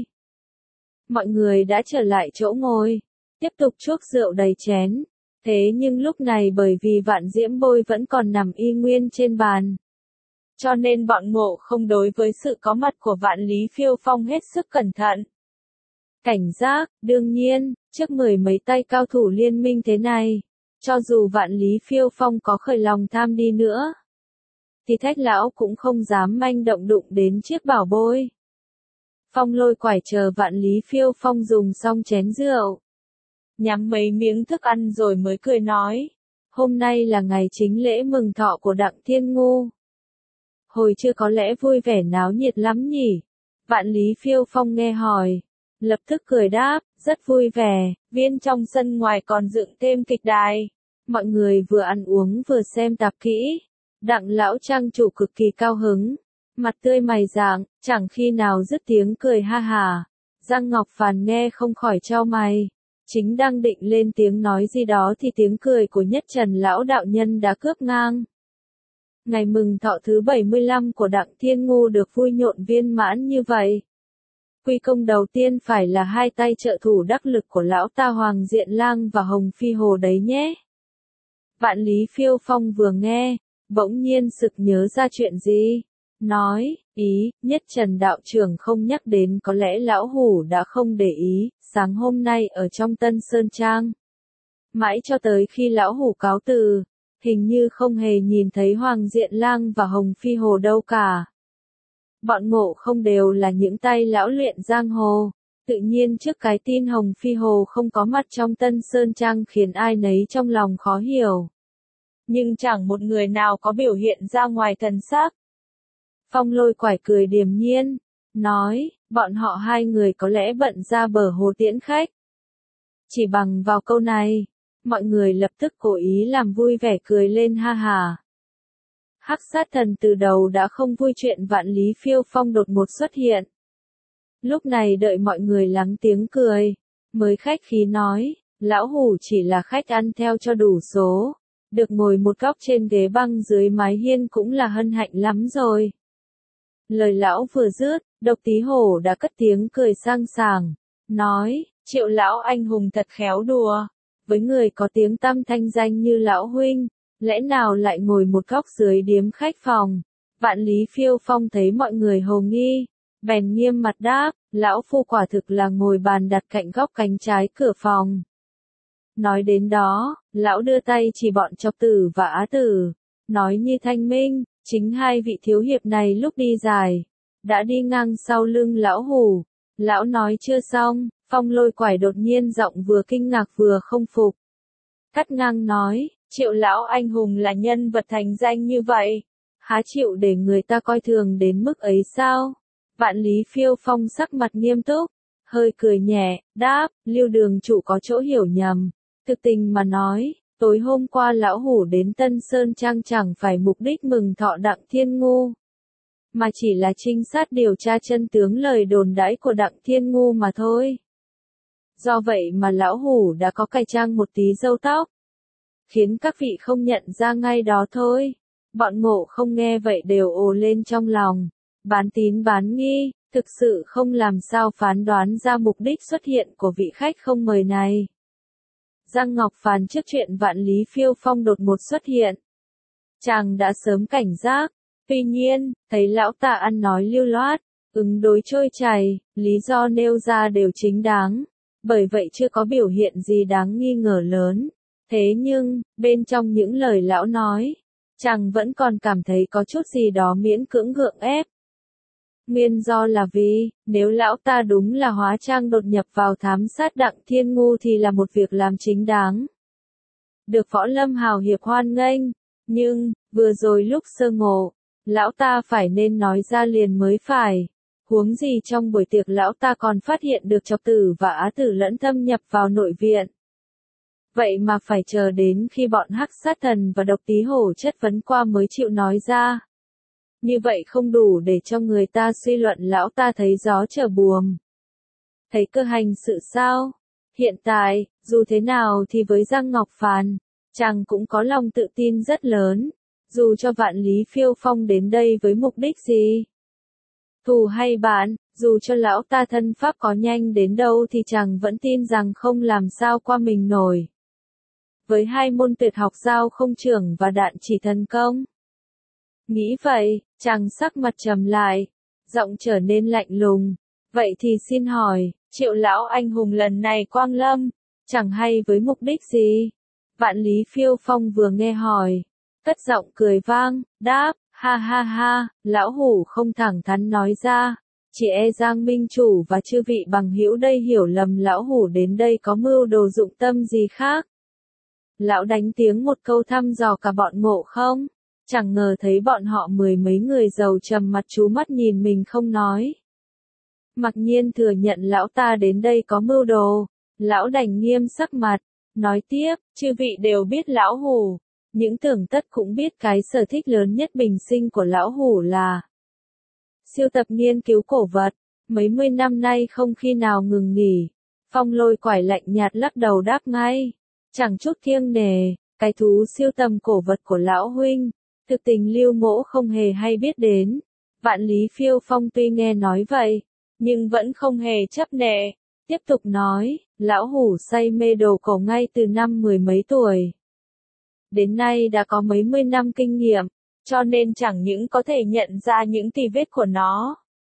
Mọi người đã trở lại chỗ ngồi, tiếp tục chuốc rượu đầy chén. Thế nhưng lúc này bởi vì Vạn Diễm Bôi vẫn còn nằm y nguyên trên bàn, cho nên bọn Ngộ Không đối với sự có mặt của Vạn Lý Phiêu Phong hết sức cẩn thận. Cảnh giác, đương nhiên, trước mười mấy tay cao thủ liên minh thế này. Cho dù Vạn Lý Phiêu Phong có khởi lòng tham đi nữa, thì Thách lão cũng không dám manh động đụng đến chiếc bảo bối. Phong Lôi Quải chờ Vạn Lý Phiêu Phong dùng xong chén rượu, nhắm mấy miếng thức ăn rồi mới cười nói, hôm nay là ngày chính lễ mừng thọ của Đặng Thiên Ngu. Hồi chưa có lẽ vui vẻ náo nhiệt lắm nhỉ? Vạn Lý Phiêu Phong nghe hỏi, lập tức cười đáp, rất vui vẻ, viên trong sân ngoài còn dựng thêm kịch đài. Mọi người vừa ăn uống vừa xem tạp kỹ. Đặng lão trang chủ cực kỳ cao hứng, mặt tươi mày rạng, chẳng khi nào dứt tiếng cười ha hà. Giang Ngọc Phàn nghe không khỏi chau mày, chính đang định lên tiếng nói gì đó thì tiếng cười của Nhất Trần lão đạo nhân đã cướp ngang. Ngày mừng thọ thứ bảy mươi lăm của Đặng Thiên Ngu được vui nhộn viên mãn như vậy. Quy công đầu tiên phải là hai tay trợ thủ đắc lực của lão ta Hoàng Diện Lang và Hồng Phi Hồ đấy nhé. Vạn Lý Phiêu Phong vừa nghe, bỗng nhiên sực nhớ ra chuyện gì. Nói, ý, Nhất Trần đạo trưởng không nhắc đến có lẽ lão hủ đã không để ý, sáng hôm nay ở trong Tân Sơn Trang. Mãi cho tới khi lão hủ cáo từ, hình như không hề nhìn thấy Hoàng Diện Lang và Hồng Phi Hồ đâu cả. Bọn Ngộ Không đều là những tay lão luyện giang hồ, tự nhiên trước cái tin Hồng Phi Hồ không có mặt trong Tân Sơn Trang khiến ai nấy trong lòng khó hiểu. Nhưng chẳng một người nào có biểu hiện ra ngoài thần sắc. Phong Lôi Quải cười điềm nhiên, nói, bọn họ hai người có lẽ bận ra bờ hồ tiễn khách. Chỉ bằng vào câu này, mọi người lập tức cố ý làm vui vẻ cười lên ha hà. Hắc Sát Thần từ đầu đã không vui chuyện Vạn Lý Phiêu Phong đột ngột xuất hiện. Lúc này đợi mọi người lắng tiếng cười, mới khách khí nói, lão hủ chỉ là khách ăn theo cho đủ số, được ngồi một góc trên ghế băng dưới mái hiên cũng là hân hạnh lắm rồi. Lời lão vừa dứt, Độc Tí Hổ đã cất tiếng cười sang sảng, nói, Triệu lão anh hùng thật khéo đùa. Với người có tiếng tăm thanh danh như lão huynh, lẽ nào lại ngồi một góc dưới điếm khách phòng. Vạn Lý Phiêu Phong thấy mọi người hồ nghi, bèn nghiêm mặt đáp, lão phu quả thực là ngồi bàn đặt cạnh góc cánh trái cửa phòng. Nói đến đó, lão đưa tay chỉ bọn Chọc Tử và Á Tử, nói như thanh minh, chính hai vị thiếu hiệp này lúc đi dài, đã đi ngang sau lưng lão hủ. Lão nói chưa xong, Phong Lôi Quải đột nhiên giọng vừa kinh ngạc vừa không phục. Cắt ngang nói, Triệu lão anh hùng là nhân vật thành danh như vậy, há chịu để người ta coi thường đến mức ấy sao? Vạn Lý Phiêu Phong sắc mặt nghiêm túc, hơi cười nhẹ, đáp, Lưu đường chủ có chỗ hiểu nhầm. Thực tình mà nói, tối hôm qua lão hủ đến Tân Sơn Trang chẳng phải mục đích mừng thọ Đặng Thiên Ngu, mà chỉ là trinh sát điều tra chân tướng lời đồn đãi của Đặng Thiên Ngu mà thôi. Do vậy mà lão hủ đã có cải trang một tí râu tóc, khiến các vị không nhận ra ngay đó thôi. Bọn Ngộ không nghe vậy đều ồ lên trong lòng, bán tín bán nghi, thực sự không làm sao phán đoán ra mục đích xuất hiện của vị khách không mời này. Giang Ngọc Phàn trước chuyện Vạn Lý Phiêu Phong đột ngột xuất hiện, chàng đã sớm cảnh giác, tuy nhiên, thấy lão ta ăn nói lưu loát, ứng đối trôi chảy, lý do nêu ra đều chính đáng, bởi vậy chưa có biểu hiện gì đáng nghi ngờ lớn. Thế nhưng, bên trong những lời lão nói, chàng vẫn còn cảm thấy có chút gì đó miễn cưỡng gượng ép. Nguyên do là vì, nếu lão ta đúng là hóa trang đột nhập vào thám sát Đặng Thiên Ngu thì là một việc làm chính đáng, được Võ Lâm hào hiệp hoan nghênh, nhưng, vừa rồi lúc sơ ngộ, lão ta phải nên nói ra liền mới phải. Huống gì trong buổi tiệc lão ta còn phát hiện được Chọc Tử và Á Tử lẫn thâm nhập vào nội viện. Vậy mà phải chờ đến khi bọn Hắc Sát Thần và Độc Tí Hổ chất vấn qua mới chịu nói ra. Như vậy không đủ để cho người ta suy luận lão ta thấy gió trở buồm, thấy cơ hành sự sao? Hiện tại, dù thế nào thì với Giang Ngọc Phàn, chàng cũng có lòng tự tin rất lớn, dù cho Vạn Lý Phiêu Phong đến đây với mục đích gì. Thù hay bạn, dù cho lão ta thân pháp có nhanh đến đâu thì chàng vẫn tin rằng không làm sao qua mình nổi. Với hai môn tuyệt học giao không trưởng và đạn chỉ thần công. Nghĩ vậy, chàng sắc mặt trầm lại, giọng trở nên lạnh lùng. Vậy thì xin hỏi, Triệu lão anh hùng lần này quang lâm, chẳng hay với mục đích gì? Vạn Lý Phiêu Phong vừa nghe hỏi, cất giọng cười vang, đáp, ha ha ha, lão hủ không thẳng thắn nói ra, chỉ e Giang Minh Chủ và chư vị bằng hữu đây hiểu lầm lão hủ đến đây có mưu đồ dụng tâm gì khác. Lão đánh tiếng một câu thăm dò cả bọn Ngộ không, chẳng ngờ thấy bọn họ mười mấy người giàu trầm mặt chú mắt nhìn mình không nói. Mặc nhiên thừa nhận lão ta đến đây có mưu đồ, lão đành nghiêm sắc mặt, nói tiếp, chư vị đều biết lão hủ, những tưởng tất cũng biết cái sở thích lớn nhất bình sinh của lão hủ là siêu tập nghiên cứu cổ vật, mấy mươi năm nay không khi nào ngừng nghỉ. Phong Lôi Quải lạnh nhạt lắc đầu đáp ngay, chẳng chút kiêng nề, cái thú siêu tầm cổ vật của lão huynh, thực tình Lưu Mỗ không hề hay biết đến. Vạn Lý Phiêu Phong tuy nghe nói vậy, nhưng vẫn không hề chấp nệ, tiếp tục nói, lão hủ say mê đồ cổ ngay từ năm mười mấy tuổi. Đến nay đã có mấy mươi năm kinh nghiệm, cho nên chẳng những có thể nhận ra những tì vết của nó,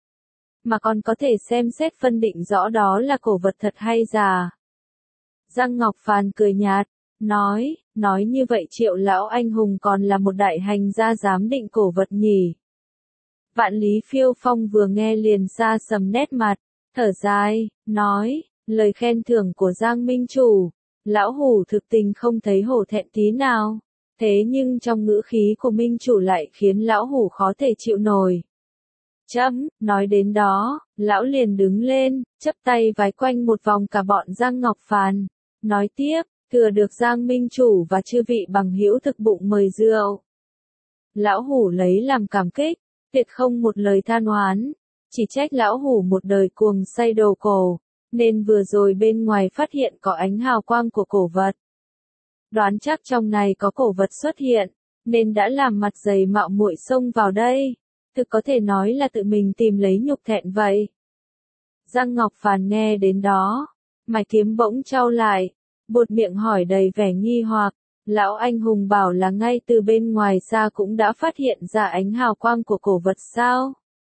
mà còn có thể xem xét phân định rõ đó là cổ vật thật hay giả. Giang Ngọc Phàn cười nhạt, nói, nói như vậy Triệu lão anh hùng còn là một đại hành gia giám định cổ vật nhỉ. Vạn Lý Phiêu Phong vừa nghe liền xa sầm nét mặt, thở dài, nói, lời khen thưởng của Giang Minh Chủ, lão hủ thực tình không thấy hổ thẹn tí nào, thế nhưng trong ngữ khí của Minh Chủ lại khiến lão hủ khó thể chịu nổi. Chấm, nói đến đó, lão liền đứng lên, chắp tay vái quanh một vòng cả bọn Giang Ngọc Phàn, nói tiếp, thừa được Giang Minh Chủ và chư vị bằng hữu thực bụng mời rượu. Lão hủ lấy làm cảm kích, tuyệt không một lời than oán, chỉ trách lão hủ một đời cuồng say đồ cổ, nên vừa rồi bên ngoài phát hiện có ánh hào quang của cổ vật. Đoán chắc trong này có cổ vật xuất hiện, nên đã làm mặt dày mạo muội xông vào đây, thực có thể nói là tự mình tìm lấy nhục thẹn vậy. Giang Ngọc Phàn nghe đến đó, Mày kiếm bỗng trao lại, buột miệng hỏi đầy vẻ nghi hoặc. Lão anh hùng bảo là ngay từ bên ngoài xa cũng đã phát hiện ra ánh hào quang của cổ vật sao?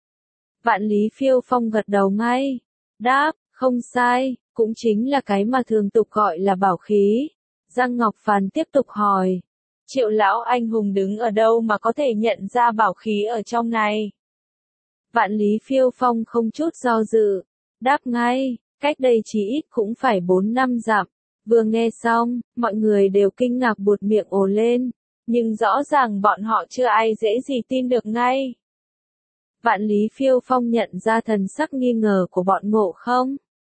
Vạn Lý Phiêu Phong gật đầu ngay. Đáp, không sai, cũng chính là cái mà thường tục gọi là bảo khí. Giang Ngọc Phàn tiếp tục hỏi. Triệu lão anh hùng đứng ở đâu mà có thể nhận ra bảo khí ở trong này? Vạn Lý Phiêu Phong không chút do dự. Đáp ngay, cách đây chỉ ít cũng phải bốn năm dặm. Vừa nghe xong, mọi người đều kinh ngạc buột miệng ồ lên, nhưng rõ ràng bọn họ chưa ai dễ gì tin được ngay. Vạn Lý Phiêu Phong nhận ra thần sắc nghi ngờ của bọn Ngộ Không.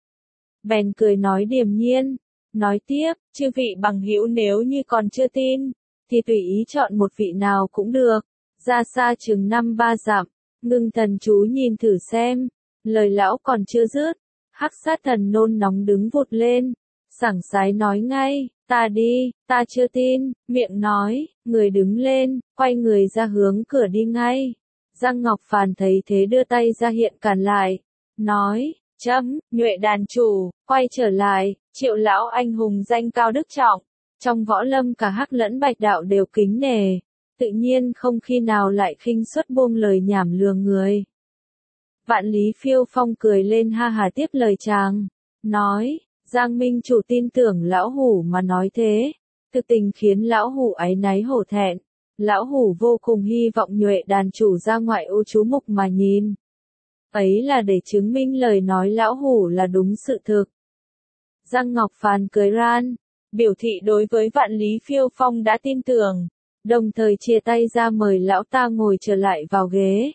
Bèn cười nói điềm nhiên, nói tiếp, chư vị bằng hữu nếu như còn chưa tin, thì tùy ý chọn một vị nào cũng được, ra xa chừng năm ba dặm, ngưng thần chú nhìn thử xem, lời lão còn chưa dứt, hắc sát thần nôn nóng đứng vụt lên. Sảng sái nói ngay, ta đi, ta chưa tin, miệng nói, người đứng lên, quay người ra hướng cửa đi ngay. Giang Ngọc Phàn thấy thế đưa tay ra hiện cản lại, nói, chấm, Nhuệ đàn chủ, quay trở lại, Triệu lão anh hùng danh cao đức trọng, trong võ lâm cả hắc lẫn bạch đạo đều kính nể, tự nhiên không khi nào lại khinh suất buông lời nhảm lừa người. Vạn Lý Phiêu Phong cười lên ha hà tiếp lời chàng, nói, Giang Minh chủ tin tưởng lão hủ mà nói thế, thực tình khiến lão hủ áy náy hổ thẹn, lão hủ vô cùng hy vọng Nhuệ đàn chủ ra ngoại ô chú mục mà nhìn. Ấy là để chứng minh lời nói lão hủ là đúng sự thực. Giang Ngọc Phàn cười ran, biểu thị đối với Vạn Lý Phiêu Phong đã tin tưởng, đồng thời chia tay ra mời lão ta ngồi trở lại vào ghế.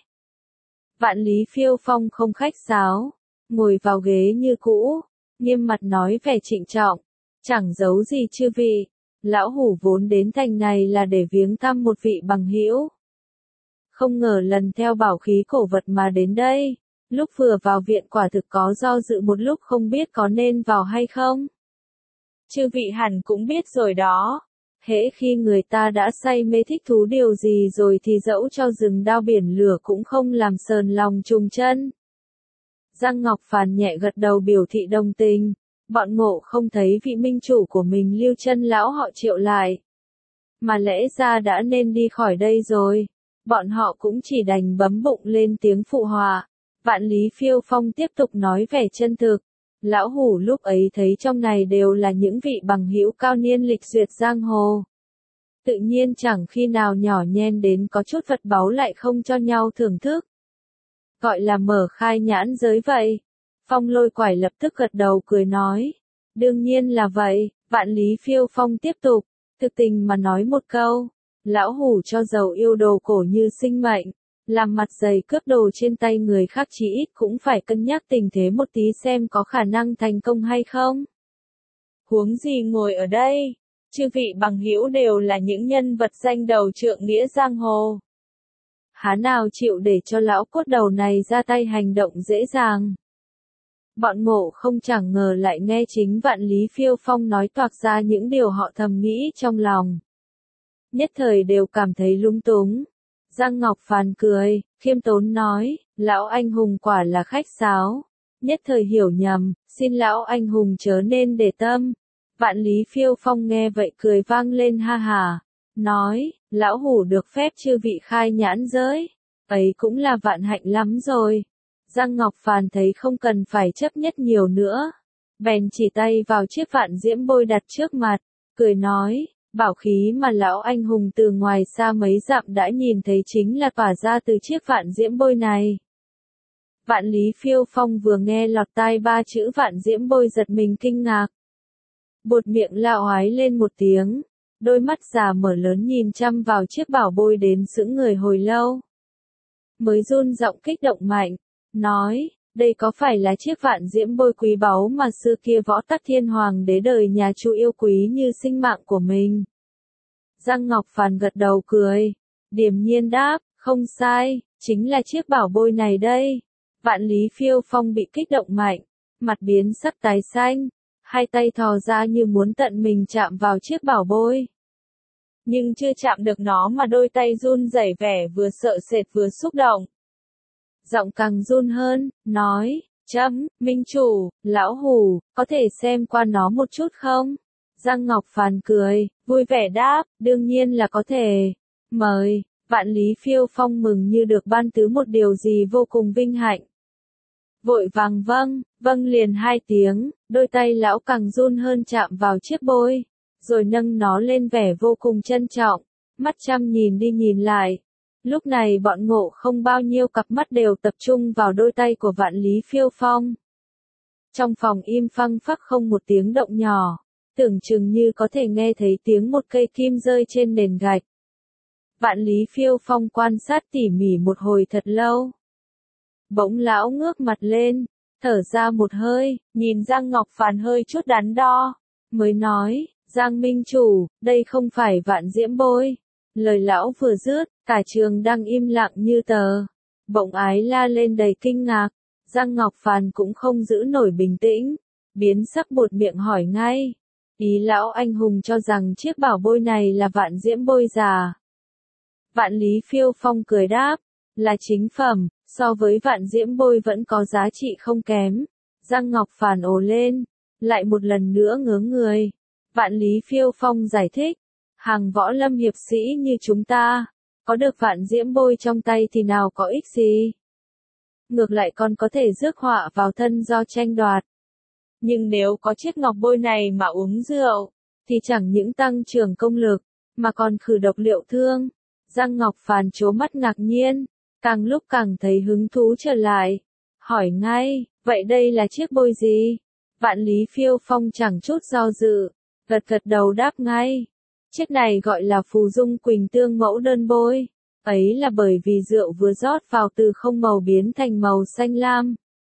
Vạn Lý Phiêu Phong không khách sáo, ngồi vào ghế như cũ. Nghiêm mặt nói vẻ trịnh trọng, chẳng giấu gì chư vị, lão hủ vốn đến thành này là để viếng thăm một vị bằng hữu. Không ngờ lần theo bảo khí cổ vật mà đến đây, lúc vừa vào viện quả thực có do dự một lúc không biết có nên vào hay không. Chư vị hẳn cũng biết rồi đó, hễ khi người ta đã say mê thích thú điều gì rồi thì dẫu cho rừng đao biển lửa cũng không làm sờn lòng trùng chân. Giang Ngọc Phàn nhẹ gật đầu biểu thị đồng tình, bọn Ngộ Không thấy vị minh chủ của mình lưu chân lão họ Triệu lại. Mà lẽ ra đã nên đi khỏi đây rồi, bọn họ cũng chỉ đành bấm bụng lên tiếng phụ họa. Vạn Lý Phiêu Phong tiếp tục nói vẻ chân thực, lão hủ lúc ấy thấy trong này đều là những vị bằng hữu cao niên lịch duyệt giang hồ. Tự nhiên chẳng khi nào nhỏ nhen đến có chút vật báu lại không cho nhau thưởng thức. Gọi là mở khai nhãn giới vậy. Phong Lôi Quải lập tức gật đầu cười nói. Đương nhiên là vậy, Vạn Lý Phiêu Phong tiếp tục, thực tình mà nói một câu. Lão hủ cho dầu yêu đồ cổ như sinh mệnh, làm mặt dày cướp đồ trên tay người khác chỉ ít cũng phải cân nhắc tình thế một tí xem có khả năng thành công hay không. Huống gì ngồi ở đây, chư vị bằng hữu đều là những nhân vật danh đầu trượng nghĩa giang hồ. Há nào chịu để cho lão cốt đầu này ra tay hành động dễ dàng. Bọn Ngộ Không chẳng ngờ lại nghe chính Vạn Lý Phiêu Phong nói toạc ra những điều họ thầm nghĩ trong lòng. Nhất thời đều cảm thấy lung túng. Giang Ngọc Phàn cười, khiêm tốn nói, lão anh hùng quả là khách sáo. Nhất thời hiểu nhầm, xin lão anh hùng chớ nên để tâm. Vạn Lý Phiêu Phong nghe vậy cười vang lên ha hà, nói, lão hủ được phép chư vị khai nhãn giới, ấy cũng là vạn hạnh lắm rồi. Giang Ngọc Phàn thấy không cần phải chấp nhất nhiều nữa, bèn chỉ tay vào chiếc vạn diễm bôi đặt trước mặt, cười nói, bảo khí mà lão anh hùng từ ngoài xa mấy dặm đã nhìn thấy chính là tỏa ra từ chiếc vạn diễm bôi này. Vạn Lý Phiêu Phong vừa nghe lọt tai ba chữ vạn diễm bôi giật mình kinh ngạc. Buột miệng lao oái lên một tiếng, đôi mắt già mở lớn nhìn chăm vào chiếc bảo bôi đến sững người hồi lâu. Mới run giọng kích động mạnh, nói, đây có phải là chiếc vạn diễm bôi quý báu mà xưa kia Võ Tắc Thiên Hoàng đế đời nhà Chu yêu quý như sinh mạng của mình? Giang Ngọc Phàn gật đầu cười, điềm nhiên đáp, không sai, chính là chiếc bảo bôi này đây. Vạn Lý Phiêu Phong bị kích động mạnh, mặt biến sắc tái xanh, hai tay thò ra như muốn tận mình chạm vào chiếc bảo bôi. Nhưng chưa chạm được nó mà đôi tay run rẩy vẻ vừa sợ sệt vừa xúc động. Giọng càng run hơn, nói, Chấm, minh chủ, lão hủ, có thể xem qua nó một chút không? Giang Ngọc Phàn cười, vui vẻ đáp, đương nhiên là có thể. Mời, Vạn Lý Phiêu Phong mừng như được ban tứ một điều gì vô cùng vinh hạnh. Vội vàng vâng, vâng liền hai tiếng, đôi tay lão càng run hơn chạm vào chiếc bôi, rồi nâng nó lên vẻ vô cùng trân trọng, mắt chăm nhìn đi nhìn lại. Lúc này bọn Ngộ Không bao nhiêu cặp mắt đều tập trung vào đôi tay của Vạn Lý Phiêu Phong. Trong phòng im phăng phắc không một tiếng động nhỏ, tưởng chừng như có thể nghe thấy tiếng một cây kim rơi trên nền gạch. Vạn Lý Phiêu Phong quan sát tỉ mỉ một hồi thật lâu. Bỗng lão ngước mặt lên, thở ra một hơi, nhìn Giang Ngọc Phàn hơi chút đắn đo, mới nói, Giang minh chủ, đây không phải Vạn Diễm Bôi. Lời lão vừa dứt, cả trường đang im lặng như tờ. Bỗng Ái la lên đầy kinh ngạc, Giang Ngọc Phàn cũng không giữ nổi bình tĩnh, biến sắc buột miệng hỏi ngay. Ý lão anh hùng cho rằng chiếc bảo bôi này là Vạn Diễm Bôi già. Vạn Lý Phiêu Phong cười đáp, là chính phẩm, so với Vạn Diễm Bôi vẫn có giá trị không kém. Giang Ngọc Phàn ồ lên, lại một lần nữa ngớ người. Vạn Lý Phiêu Phong giải thích, hàng võ lâm hiệp sĩ như chúng ta, có được Vạn Diễm Bôi trong tay thì nào có ích gì. Ngược lại còn có thể rước họa vào thân do tranh đoạt. Nhưng nếu có chiếc ngọc bôi này mà uống rượu, thì chẳng những tăng trưởng công lực, mà còn khử độc liệu thương. Giang Ngọc Phàn trố mắt ngạc nhiên, càng lúc càng thấy hứng thú trở lại. Hỏi ngay, vậy đây là chiếc bôi gì? Vạn Lý Phiêu Phong chẳng chút do dự, gật gật đầu đáp ngay. Chiếc này gọi là Phù Dung Quỳnh Tương mẫu đơn bôi. Ấy là bởi vì rượu vừa rót vào từ không màu biến thành màu xanh lam.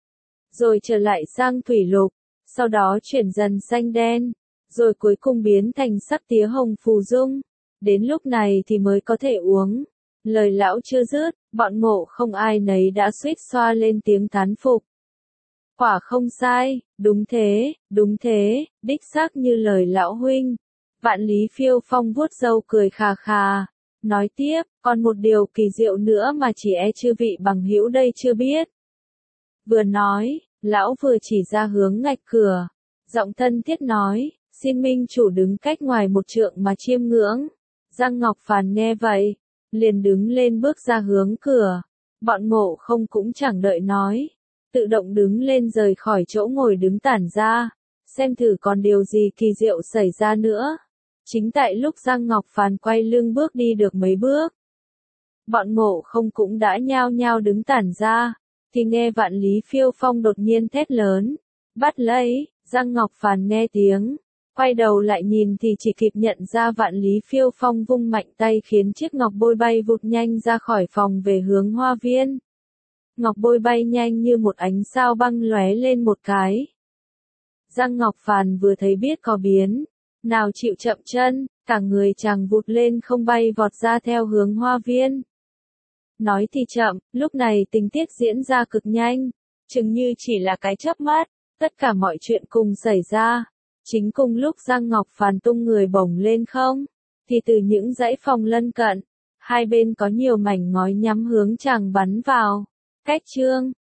Rồi trở lại sang thủy lục, sau đó chuyển dần xanh đen, rồi cuối cùng biến thành sắc tía hồng phù dung. Đến lúc này thì mới có thể uống. Lời lão chưa dứt, bọn Ngộ Không ai nấy đã suýt xoa lên tiếng thán phục. Quả không sai, đúng thế, đúng thế, đích xác như lời lão huynh. Vạn Lý Phiêu Phong vuốt râu cười khà khà, nói tiếp, còn một điều kỳ diệu nữa mà chỉ e chư vị bằng hữu đây chưa biết. Vừa nói, lão vừa chỉ ra hướng ngạch cửa, giọng thân thiết nói, xin minh chủ đứng cách ngoài một trượng mà chiêm ngưỡng. Giang Ngọc Phàn nghe vậy, liền đứng lên bước ra hướng cửa. Bọn Ngộ Không cũng chẳng đợi nói, tự động đứng lên rời khỏi chỗ ngồi đứng tản ra, xem thử còn điều gì kỳ diệu xảy ra nữa. Chính tại lúc Giang Ngọc Phàn quay lưng bước đi được mấy bước, bọn Ngộ Không cũng đã nhao nhao đứng tản ra, thì nghe Vạn Lý Phiêu Phong đột nhiên thét lớn, bắt lấy. Giang Ngọc Phàn nghe tiếng, quay đầu lại nhìn thì chỉ kịp nhận ra Vạn Lý Phiêu Phong vung mạnh tay khiến chiếc ngọc bôi bay vụt nhanh ra khỏi phòng về hướng hoa viên. Ngọc bôi bay nhanh như một ánh sao băng lóe lên một cái. Giang Ngọc Phàn vừa thấy biết có biến, nào chịu chậm chân, cả người chàng vụt lên không bay vọt ra theo hướng hoa viên. Nói thì chậm, lúc này tình tiết diễn ra cực nhanh, chừng như chỉ là cái chớp mắt, tất cả mọi chuyện cùng xảy ra. Chính cùng lúc Giang Ngọc Phàn tung người bổng lên không, thì từ những dãy phòng lân cận, hai bên có nhiều mảnh ngói nhắm hướng chàng bắn vào. Cách chương